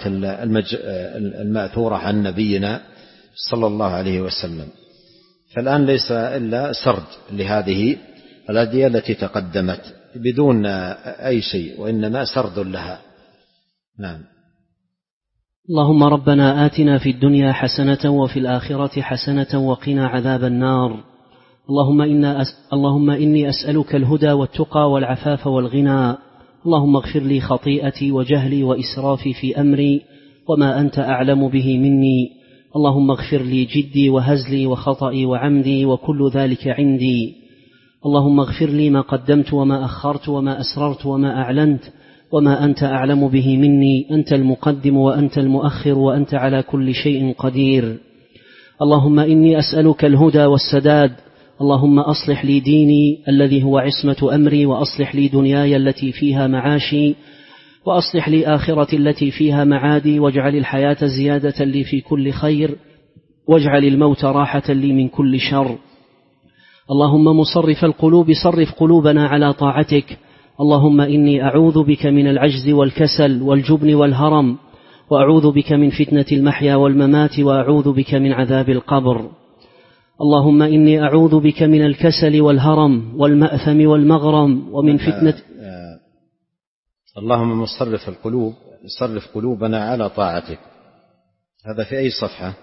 المأثورة عن نبينا صلى الله عليه وسلم. فالآن ليس إلا سرد لهذه الأدعية التي تقدمت بدون أي شيء، وإنما سرد لها. نعم. اللهم ربنا آتنا في الدنيا حسنة وفي الآخرة حسنة وقنا عذاب النار. اللهم إني أسألك الهدى والتقى والعفاف والغنى. اللهم اغفر لي خطيئتي وجهلي وإسرافي في أمري وما أنت أعلم به مني. اللهم اغفر لي جدي وهزلي وخطئي وعمدي وكل ذلك عندي. اللهم اغفر لي ما قدمت وما أخرت وما أسررت وما أعلنت وما أنت أعلم به مني. أنت المقدم وأنت المؤخر وأنت على كل شيء قدير. اللهم إني أسألك الهدى والسداد. اللهم أصلح لي ديني الذي هو عصمة أمري، وأصلح لي دنياي التي فيها معاشي، وأصلح لي آخرتي التي فيها معادي، واجعل الحياة زيادة لي في كل خير، واجعل الموت راحة لي من كل شر. اللهم مصرف القلوب صرف قلوبنا على طاعتك. اللهم إني أعوذ بك من العجز والكسل والجبن والهرم، وأعوذ بك من فتنة المحيا والممات، وأعوذ بك من عذاب القبر. اللهم إني أعوذ بك من الكسل والهرم والمأثم والمغرم ومن فتنة. اللهم مصرف القلوب صرف قلوبنا على طاعتك. هذا في أي صفحة؟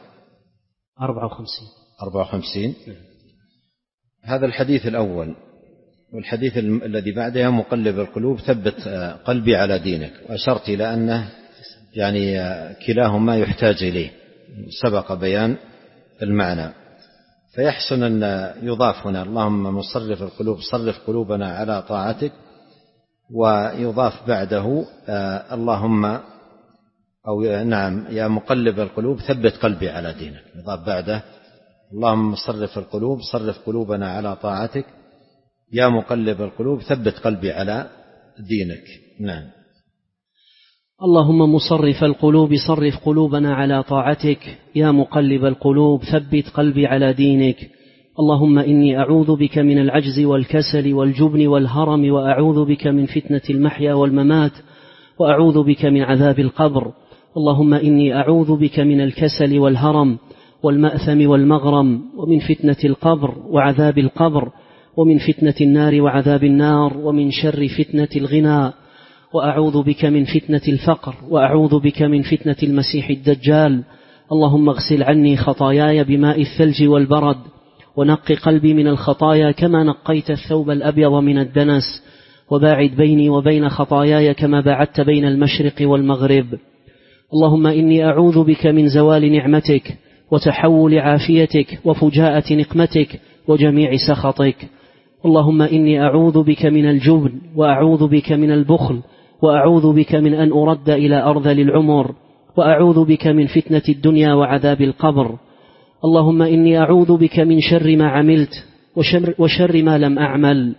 54. هذا الحديث الأول. والحديث الذي بعده مقلب القلوب ثبت قلبي على دينك، وأشرت إلى أنه يعني كلاهما يحتاج إليه، سبق بيان المعنى، فيحسن أن يضاف هنا اللهم مصرف القلوب صرف قلوبنا على طاعتك، ويضاف بعده اللهم أو نعم يا مقلب القلوب ثبت قلبي على دينك، يضاف بعده اللهم مصرف القلوب صرف قلوبنا على طاعتك، يا مقلب القلوب ثبت قلبي على دينك. نعم. اللهم مصرف القلوب صرف قلوبنا على طاعتك، يا مقلب القلوب ثبت قلبي على دينك. اللهم إني أعوذ بك من العجز والكسل والجبن والهرم، وأعوذ بك من فتنة المحيا والممات، وأعوذ بك من عذاب القبر. اللهم إني أعوذ بك من الكسل والهرم والمأثم والمغرم، ومن فتنة القبر وعذاب القبر، ومن فتنة النار وعذاب النار، ومن شر فتنة الغنى، وأعوذ بك من فتنة الفقر، وأعوذ بك من فتنة المسيح الدجال. اللهم اغسل عني خطاياي بماء الثلج والبرد، ونق قلبي من الخطايا كما نقيت الثوب الأبيض من الدنس، وباعد بيني وبين خطاياي كما بعدت بين المشرق والمغرب. اللهم إني أعوذ بك من زوال نعمتك وتحول عافيتك وفجاءة نقمتك وجميع سخطك. اللهم إني أعوذ بك من الجبن، وأعوذ بك من البخل، وأعوذ بك من أن أرد إلى أرذل العمر، وأعوذ بك من فتنة الدنيا وعذاب القبر. اللهم إني أعوذ بك من شر ما عملت وشر ما لم أعمل.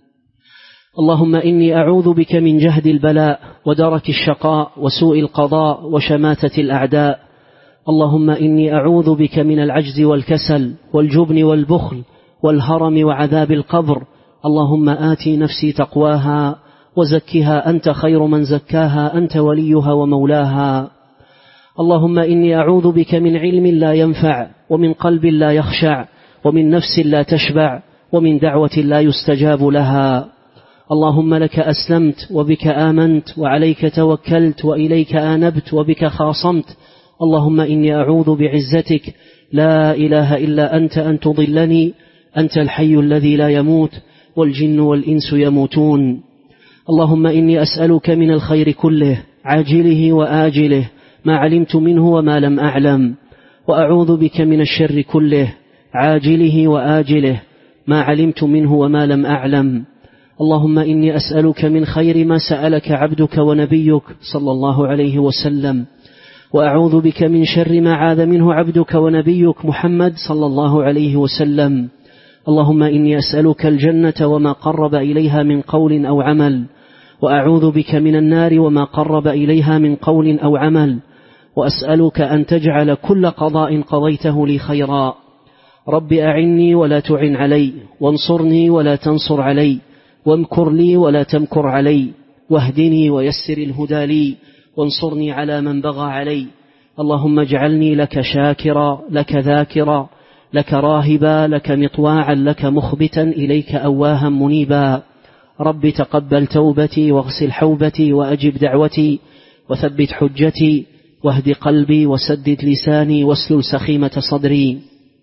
اللهم إني أعوذ بك من جهد البلاء ودرك الشقاء وسوء القضاء وشماتة الأعداء. اللهم إني أعوذ بك من العجز والكسل والجبن والبخل والهرم وعذاب القبر. اللهم آتي نفسي تقواها وزكها أنت خير من زكاها أنت وليها ومولاها. اللهم إني أعوذ بك من علم لا ينفع ومن قلب لا يخشع ومن نفس لا تشبع ومن دعوة لا يستجاب لها. اللهم لك أسلمت وبك آمنت وعليك توكلت وإليك آنبت وبك خاصمت. اللهم إني أعوذ بعزتك لا إله إلا أنت أن تضلني، أنت الحي الذي لا يموت والجن والإنس يموتون. اللهم إني أسألك من الخير كله عاجله وآجله ما علمت منه وما لم أعلم، وأعوذ بك من الشر كله عاجله وآجله ما علمت منه وما لم أعلم. اللهم إني أسألك من خير ما سألك عبدك ونبيك صلى الله عليه وسلم، وأعوذ بك من شر ما عاذ منه عبدك ونبيك محمد صلى الله عليه وسلم. اللهم إني أسألك الجنة وما قرب إليها من قول أو عمل، وأعوذ بك من النار وما قرب إليها من قول أو عمل، وأسألك أن تجعل كل قضاء قضيته لي خيرا. رب أعني ولا تعن علي، وانصرني ولا تنصر علي، وامكر لي ولا تمكر علي، واهدني ويسر الهدى لي، وانصرني على من بغى علي. اللهم اجعلني لك شاكرا لك ذاكرا لك راهبا لك مطواعا لك مخبتا إليك أواها منيبا. رب تقبل توبتي واغسل حوبتي وأجب دعوتي وثبت حجتي واهد قلبي وسدد لساني واسلل سخيمة صدري.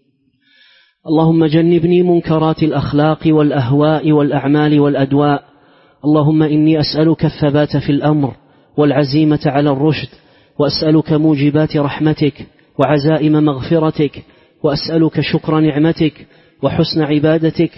اللهم جنبني منكرات الأخلاق والأهواء والأعمال والأدواء. اللهم إني أسألك الثبات في الأمر والعزيمة على الرشد، وأسألك موجبات رحمتك وعزائم مغفرتك، وأسألك شكر نعمتك وحسن عبادتك،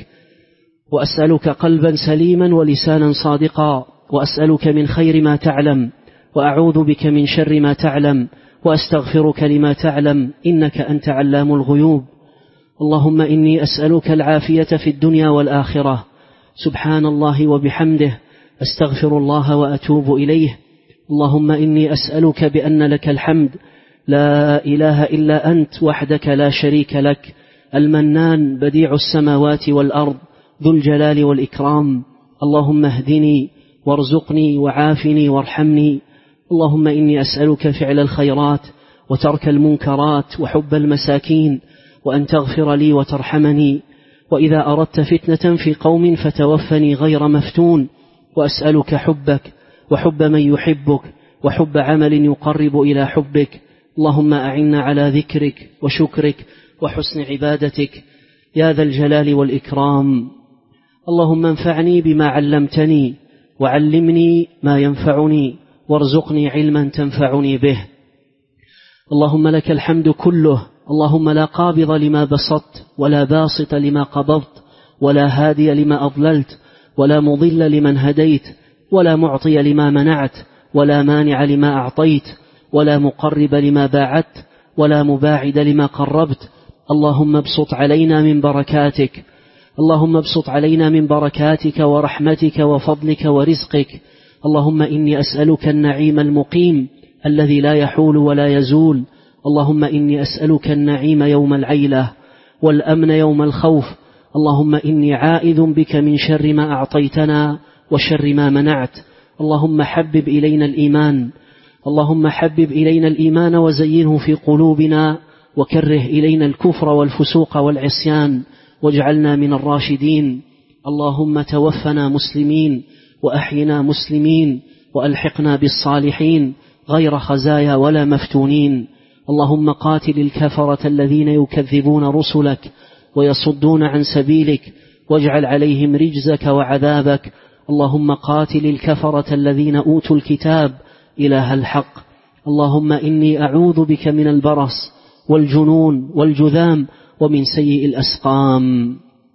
وأسألك قلبا سليما ولسانا صادقا، وأسألك من خير ما تعلم، وأعوذ بك من شر ما تعلم، وأستغفرك لما تعلم، إنك أنت علام الغيوب. اللهم إني أسألك العافية في الدنيا والآخرة. سبحان الله وبحمده، أستغفر الله وأتوب إليه. اللهم إني أسألك بأن لك الحمد لا إله إلا أنت وحدك لا شريك لك، المنان بديع السماوات والأرض ذو الجلال والإكرام. اللهم اهدني وارزقني وعافني وارحمني. اللهم إني أسألك فعل الخيرات وترك المنكرات وحب المساكين، وأن تغفر لي وترحمني. وإذا أردت فتنة في قوم فتوفني غير مفتون. وأسألك حبك وحب من يحبك وحب عمل يقرب إلى حبك. اللهم أعنا على ذكرك وشكرك وحسن عبادتك يا ذا الجلال والإكرام. اللهم انفعني بما علمتني، وعلمني ما ينفعني، وارزقني علما تنفعني به. اللهم لك الحمد كله. اللهم لا قابض لما بسطت، ولا باسط لما قبضت، ولا هادي لما أضللت، ولا مضل لمن هديت، ولا معطي لما منعت، ولا مانع لما أعطيت، ولا مقرب لما باعدت، ولا مباعد لما قربت. اللهم ابسط علينا من بركاتك، اللهم ابسط علينا من بركاتك ورحمتك وفضلك ورزقك. اللهم إني أسألك النعيم المقيم الذي لا يحول ولا يزول. اللهم إني أسألك النعيم يوم العيلة والأمن يوم الخوف. اللهم إني عائذ بك من شر ما أعطيتنا وشر ما منعت. اللهم حبب إلينا الإيمان، اللهم حبب إلينا الإيمان وزينه في قلوبنا، وكره إلينا الكفر والفسوق والعصيان، واجعلنا من الراشدين. اللهم توفنا مسلمين وأحينا مسلمين، وألحقنا بالصالحين غير خزايا ولا مفتونين. اللهم قاتل الكفرة الذين يكذبون رسلك ويصدون عن سبيلك، واجعل عليهم رجزك وعذابك. اللهم قاتل الكفرة الذين أوتوا الكتاب إله الحق. اللهم إني أعوذ بك من البرص والجنون والجذام ومن سيء الأسقام.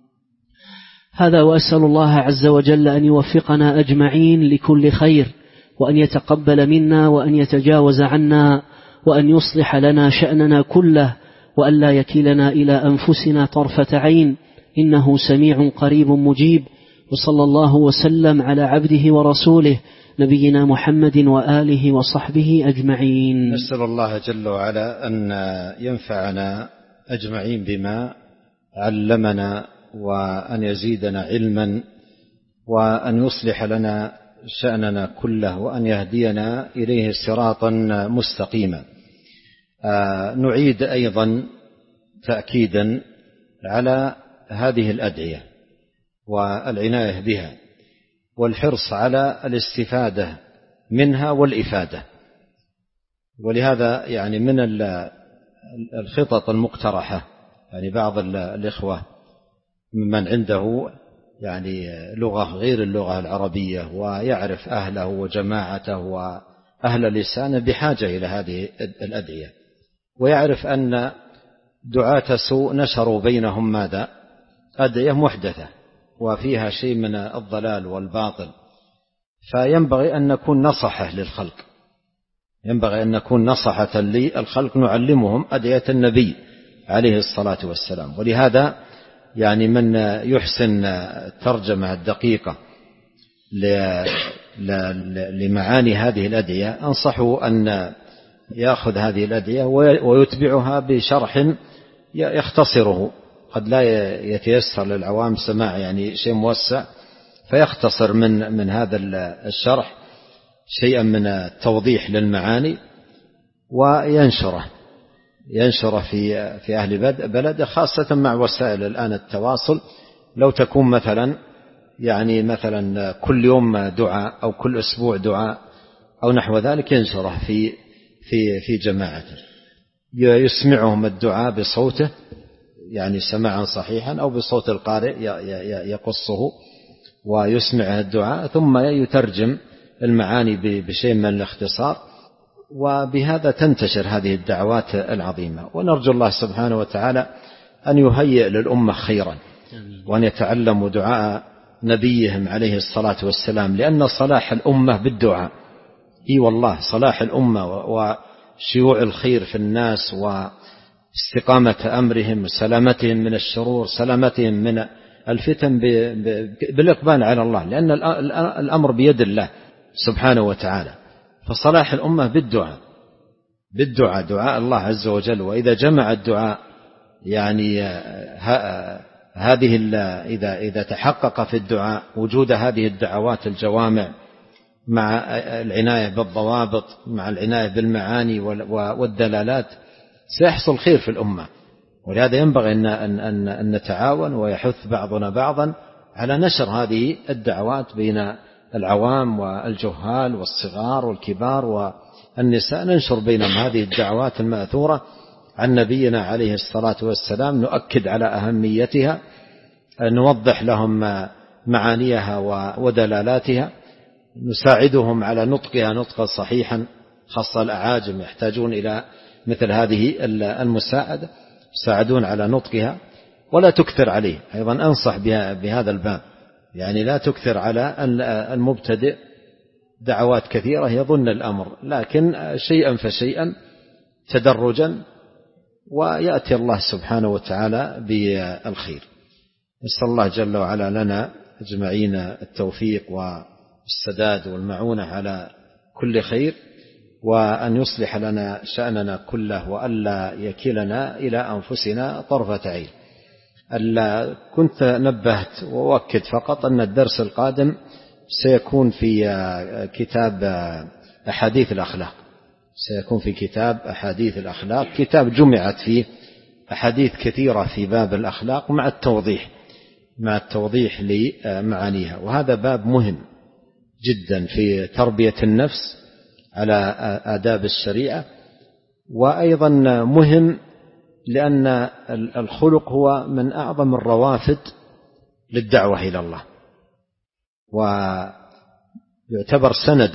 هذا، وأسأل الله عز وجل أن يوفقنا أجمعين لكل خير، وأن يتقبل منا، وأن يتجاوز عنا، وأن يصلح لنا شأننا كله، وألا يكلنا إلى أنفسنا طرفة عين، إنه سميع قريب مجيب. وصلى الله وسلم على عبده ورسوله نبينا محمد وآله وصحبه أجمعين. نسأل الله جل وعلا أن ينفعنا أجمعين بما علمنا، وأن يزيدنا علما، وأن يصلح لنا شأننا كله، وأن يهدينا إليه صراطا مستقيما. نعيد أيضا تأكيدا على هذه الأدعية والعناية بها والحرص على الاستفادة منها والإفادة. ولهذا يعني من الخطط المقترحة، يعني بعض الإخوة ممن عنده يعني لغة غير اللغة العربية ويعرف أهله وجماعته وأهل لسانه بحاجة إلى هذه الأدعية، ويعرف أن دعاة سوء نشروا بينهم ماذا؟ أدعية محدثة وفيها شيء من الضلال والباطل، فينبغي أن نكون نصحة للخلق، ينبغي أن نكون نصحة للخلق، نعلمهم أدعية النبي عليه الصلاة والسلام. ولهذا يعني من يحسن الترجمة الدقيقة لمعاني هذه الأدعية أنصحه أن يأخذ هذه الأدعية ويتبعها بشرح يختصره، قد لا يتيسر للعوام سماع يعني شيء موسع، فيختصر من هذا الشرح شيئا من التوضيح للمعاني وينشره في أهل بلده، خاصة مع وسائل الآن التواصل. لو تكون مثلا كل يوم دعاء أو كل أسبوع دعاء أو نحو ذلك، ينشره في جماعته، يسمعهم الدعاء بصوته يعني سماعا صحيحا، أو بصوت القارئ يقصه ويسمعه الدعاء، ثم يترجم المعاني بشيء من الاختصار، وبهذا تنتشر هذه الدعوات العظيمة. ونرجو الله سبحانه وتعالى أن يهيئ للأمة خيرا، وأن يتعلموا دعاء نبيهم عليه الصلاة والسلام، لأن صلاح الأمة بالدعاء. إي والله صلاح الأمة وشيوع الخير في الناس واستقامة أمرهم وسلامتهم من الشرور، سلامتهم من الفتن بالإقبال على الله، لأن الأمر بيد الله سبحانه وتعالى. فصلاح الأمة بالدعاء دعاء الله عز وجل. وإذا جمع الدعاء يعني هذه إذا تحقق في الدعاء وجود هذه الدعوات الجوامع مع العناية بالضوابط، مع العناية بالمعاني والدلالات، سيحصل خير في الأمة. ولهذا ينبغي أن نتعاون ويحث بعضنا بعضا على نشر هذه الدعوات بين العوام والجهال والصغار والكبار والنساء، ننشر بينهم هذه الدعوات المأثورة عن نبينا عليه الصلاة والسلام، نؤكد على أهميتها، نوضح لهم معانيها ودلالاتها، نساعدهم على نطقها نطقا صحيحا، خاصة الأعاجم يحتاجون إلى مثل هذه المساعدة، يساعدون على نطقها. ولا تكثر عليه، أيضا أنصح بهذا الباب، يعني لا تكثر على المبتدئ دعوات كثيرة يظن الأمر، لكن شيئا فشيئا تدرجا، ويأتي الله سبحانه وتعالى بالخير. نسأل الله جل وعلا لنا أجمعين التوفيق والسداد والمعونة على كل خير، وأن يصلح لنا شأننا كله، وألا يكلنا إلى أنفسنا طرفة عين. كنت نبهت وأؤكد فقط أن الدرس القادم سيكون في كتاب أحاديث الأخلاق، سيكون في كتاب أحاديث الأخلاق، كتاب جمعت فيه أحاديث كثيرة في باب الأخلاق مع التوضيح لمعانيها. وهذا باب مهم جدا في تربية النفس على آداب الشريعة، وأيضا مهم لأن الخلق هو من أعظم الروافد للدعوة إلى الله، ويعتبر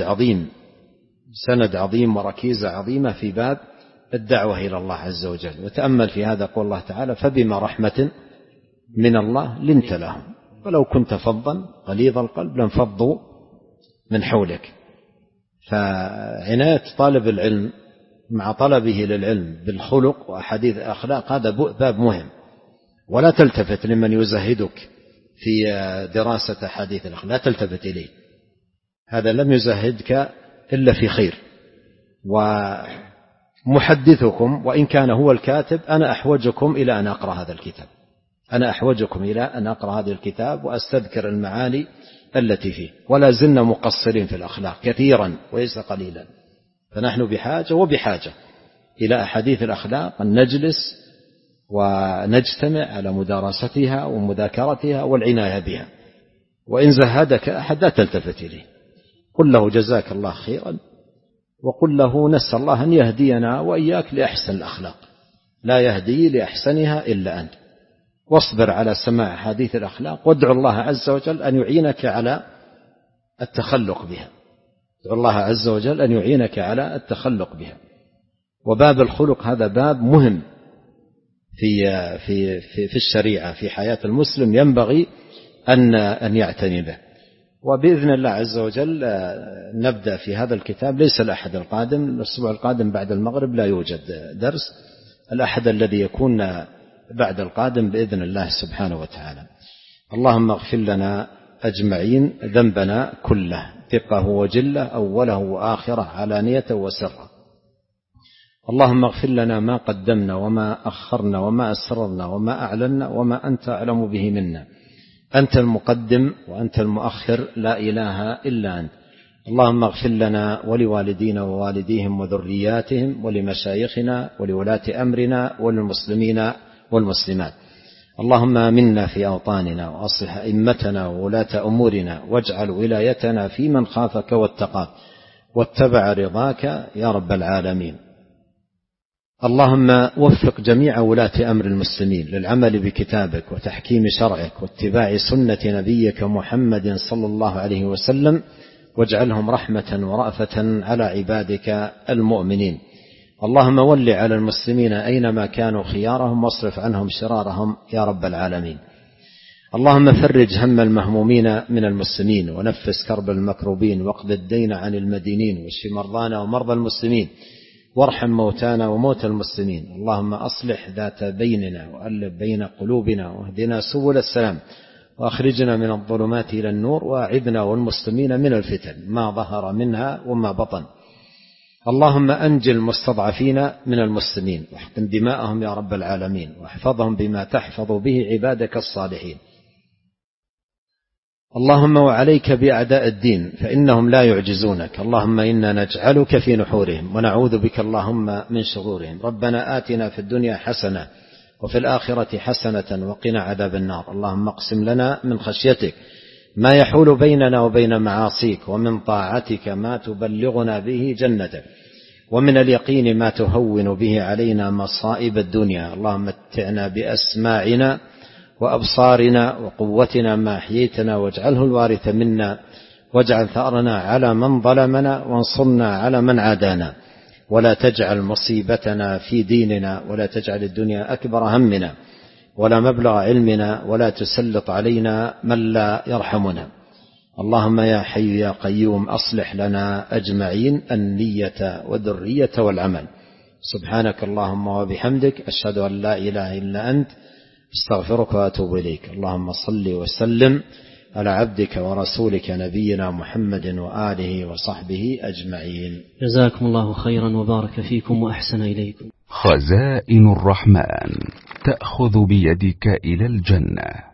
سند عظيم وركيزة عظيمة في باب الدعوة إلى الله عز وجل. وتأمل في هذا قول الله تعالى: فبما رحمة من الله لنت لهم ولو كنت فظا غليظ القلب لانفضوا من حولك. فعناية طالب العلم مع طلبه للعلم بالخلق وأحاديث الأخلاق هذا باب مهم، ولا تلتفت لمن يزهدك في دراسة أحاديث الأخلاق، لا تلتفت إليه، هذا لم يزهدك إلا في خير. ومحدثكم وإن كان هو الكاتب أنا أحوجكم إلى أن أقرأ هذا الكتاب، أنا أحوجكم إلى أن أقرأ هذا الكتاب وأستذكر المعاني التي فيه. ولا زلنا مقصرين في الأخلاق كثيرا وليس قليلا، فنحن بحاجة إلى أحاديث الأخلاق، أن نجلس ونجتمع على مدارستها ومذاكرتها والعناية بها. وإن زهدك أحد لا تلتفت إليه، قل له جزاك الله خيرا، وقل له نسأل الله أن يهدينا وإياك لأحسن الأخلاق، لا يهدي لأحسنها إلا أنت. واصبر على سماع حديث الأخلاق، وادعو الله عز وجل أن يعينك على التخلق بها، ادعو الله عز وجل أن يعينك على التخلق بها. وباب الخلق هذا باب مهم في الشريعة، في حياة المسلم ينبغي أن يعتني به. وبإذن الله عز وجل نبدأ في هذا الكتاب. ليس الأحد القادم، الأسبوع القادم بعد المغرب لا يوجد درس، الأحد الذي يكون بعد القادم بإذن الله سبحانه وتعالى. اللهم اغفر لنا أجمعين ذنبنا كله، دقه وجله، أوله وآخره، علانيته وسره. اللهم اغفر لنا ما قدمنا وما أخرنا وما أسررنا وما أعلنا وما أنت أعلم به منا، أنت المقدم وأنت المؤخر، لا إله إلا أنت. اللهم اغفر لنا ولوالدينا ووالديهم وذرياتهم ولمشايخنا ولولاة أمرنا وللمسلمين والمسلمات. اللهم آمنا في أوطاننا وأصلح أئمتنا وولاة أمورنا، واجعل ولايتنا في من خافك واتقاك واتبع رضاك يا رب العالمين. اللهم وفق جميع ولاة أمر المسلمين للعمل بكتابك وتحكيم شرعك واتباع سنة نبيك محمد صلى الله عليه وسلم، واجعلهم رحمة ورأفة على عبادك المؤمنين. اللهم ول على المسلمين أينما كانوا خيارهم، واصرف عنهم شرارهم يا رب العالمين. اللهم فرج هم المهمومين من المسلمين، ونفس كرب المكروبين، واقض الدين عن المدينين، واشف مرضانا ومرضى المسلمين، وارحم موتانا وموتى المسلمين. اللهم أصلح ذات بيننا وألف بين قلوبنا، واهدنا سبل السلام، وأخرجنا من الظلمات إلى النور، وأعذنا والمسلمين من الفتن ما ظهر منها وما بطن. اللهم أنجل المستضعفين من المسلمين، واحقن دماءهم يا رب العالمين، واحفظهم بما تحفظ به عبادك الصالحين. اللهم وعليك بأعداء الدين فإنهم لا يعجزونك. اللهم إنا نجعلك في نحورهم ونعوذ بك اللهم من شرورهم. ربنا آتنا في الدنيا حسنة وفي الآخرة حسنة وقنا عذاب النار. اللهم اقسم لنا من خشيتك ما يحول بيننا وبين معاصيك، ومن طاعتك ما تبلغنا به جنتك، ومن اليقين ما تهون به علينا مصائب الدنيا. اللهم متعنا بأسماعنا وأبصارنا وقوتنا ما أحييتنا، واجعله الوارث منا، واجعل ثأرنا على من ظلمنا، وانصرنا على من عادانا، ولا تجعل مصيبتنا في ديننا، ولا تجعل الدنيا أكبر همنا ولا مبلغ علمنا، ولا تسلط علينا من لا يرحمنا. اللهم يا حي يا قيوم أصلح لنا أجمعين النية والذرية والعمل. سبحانك اللهم وبحمدك، أشهد أن لا إله إلا أنت، استغفرك وأتوب إليك. اللهم صل وسلم على عبدك ورسولك نبينا محمد وآله وصحبه أجمعين. جزاكم الله خيرا وبارك فيكم وأحسن إليكم. خزائن الرحمن تأخذ بيدك إلى الجنة.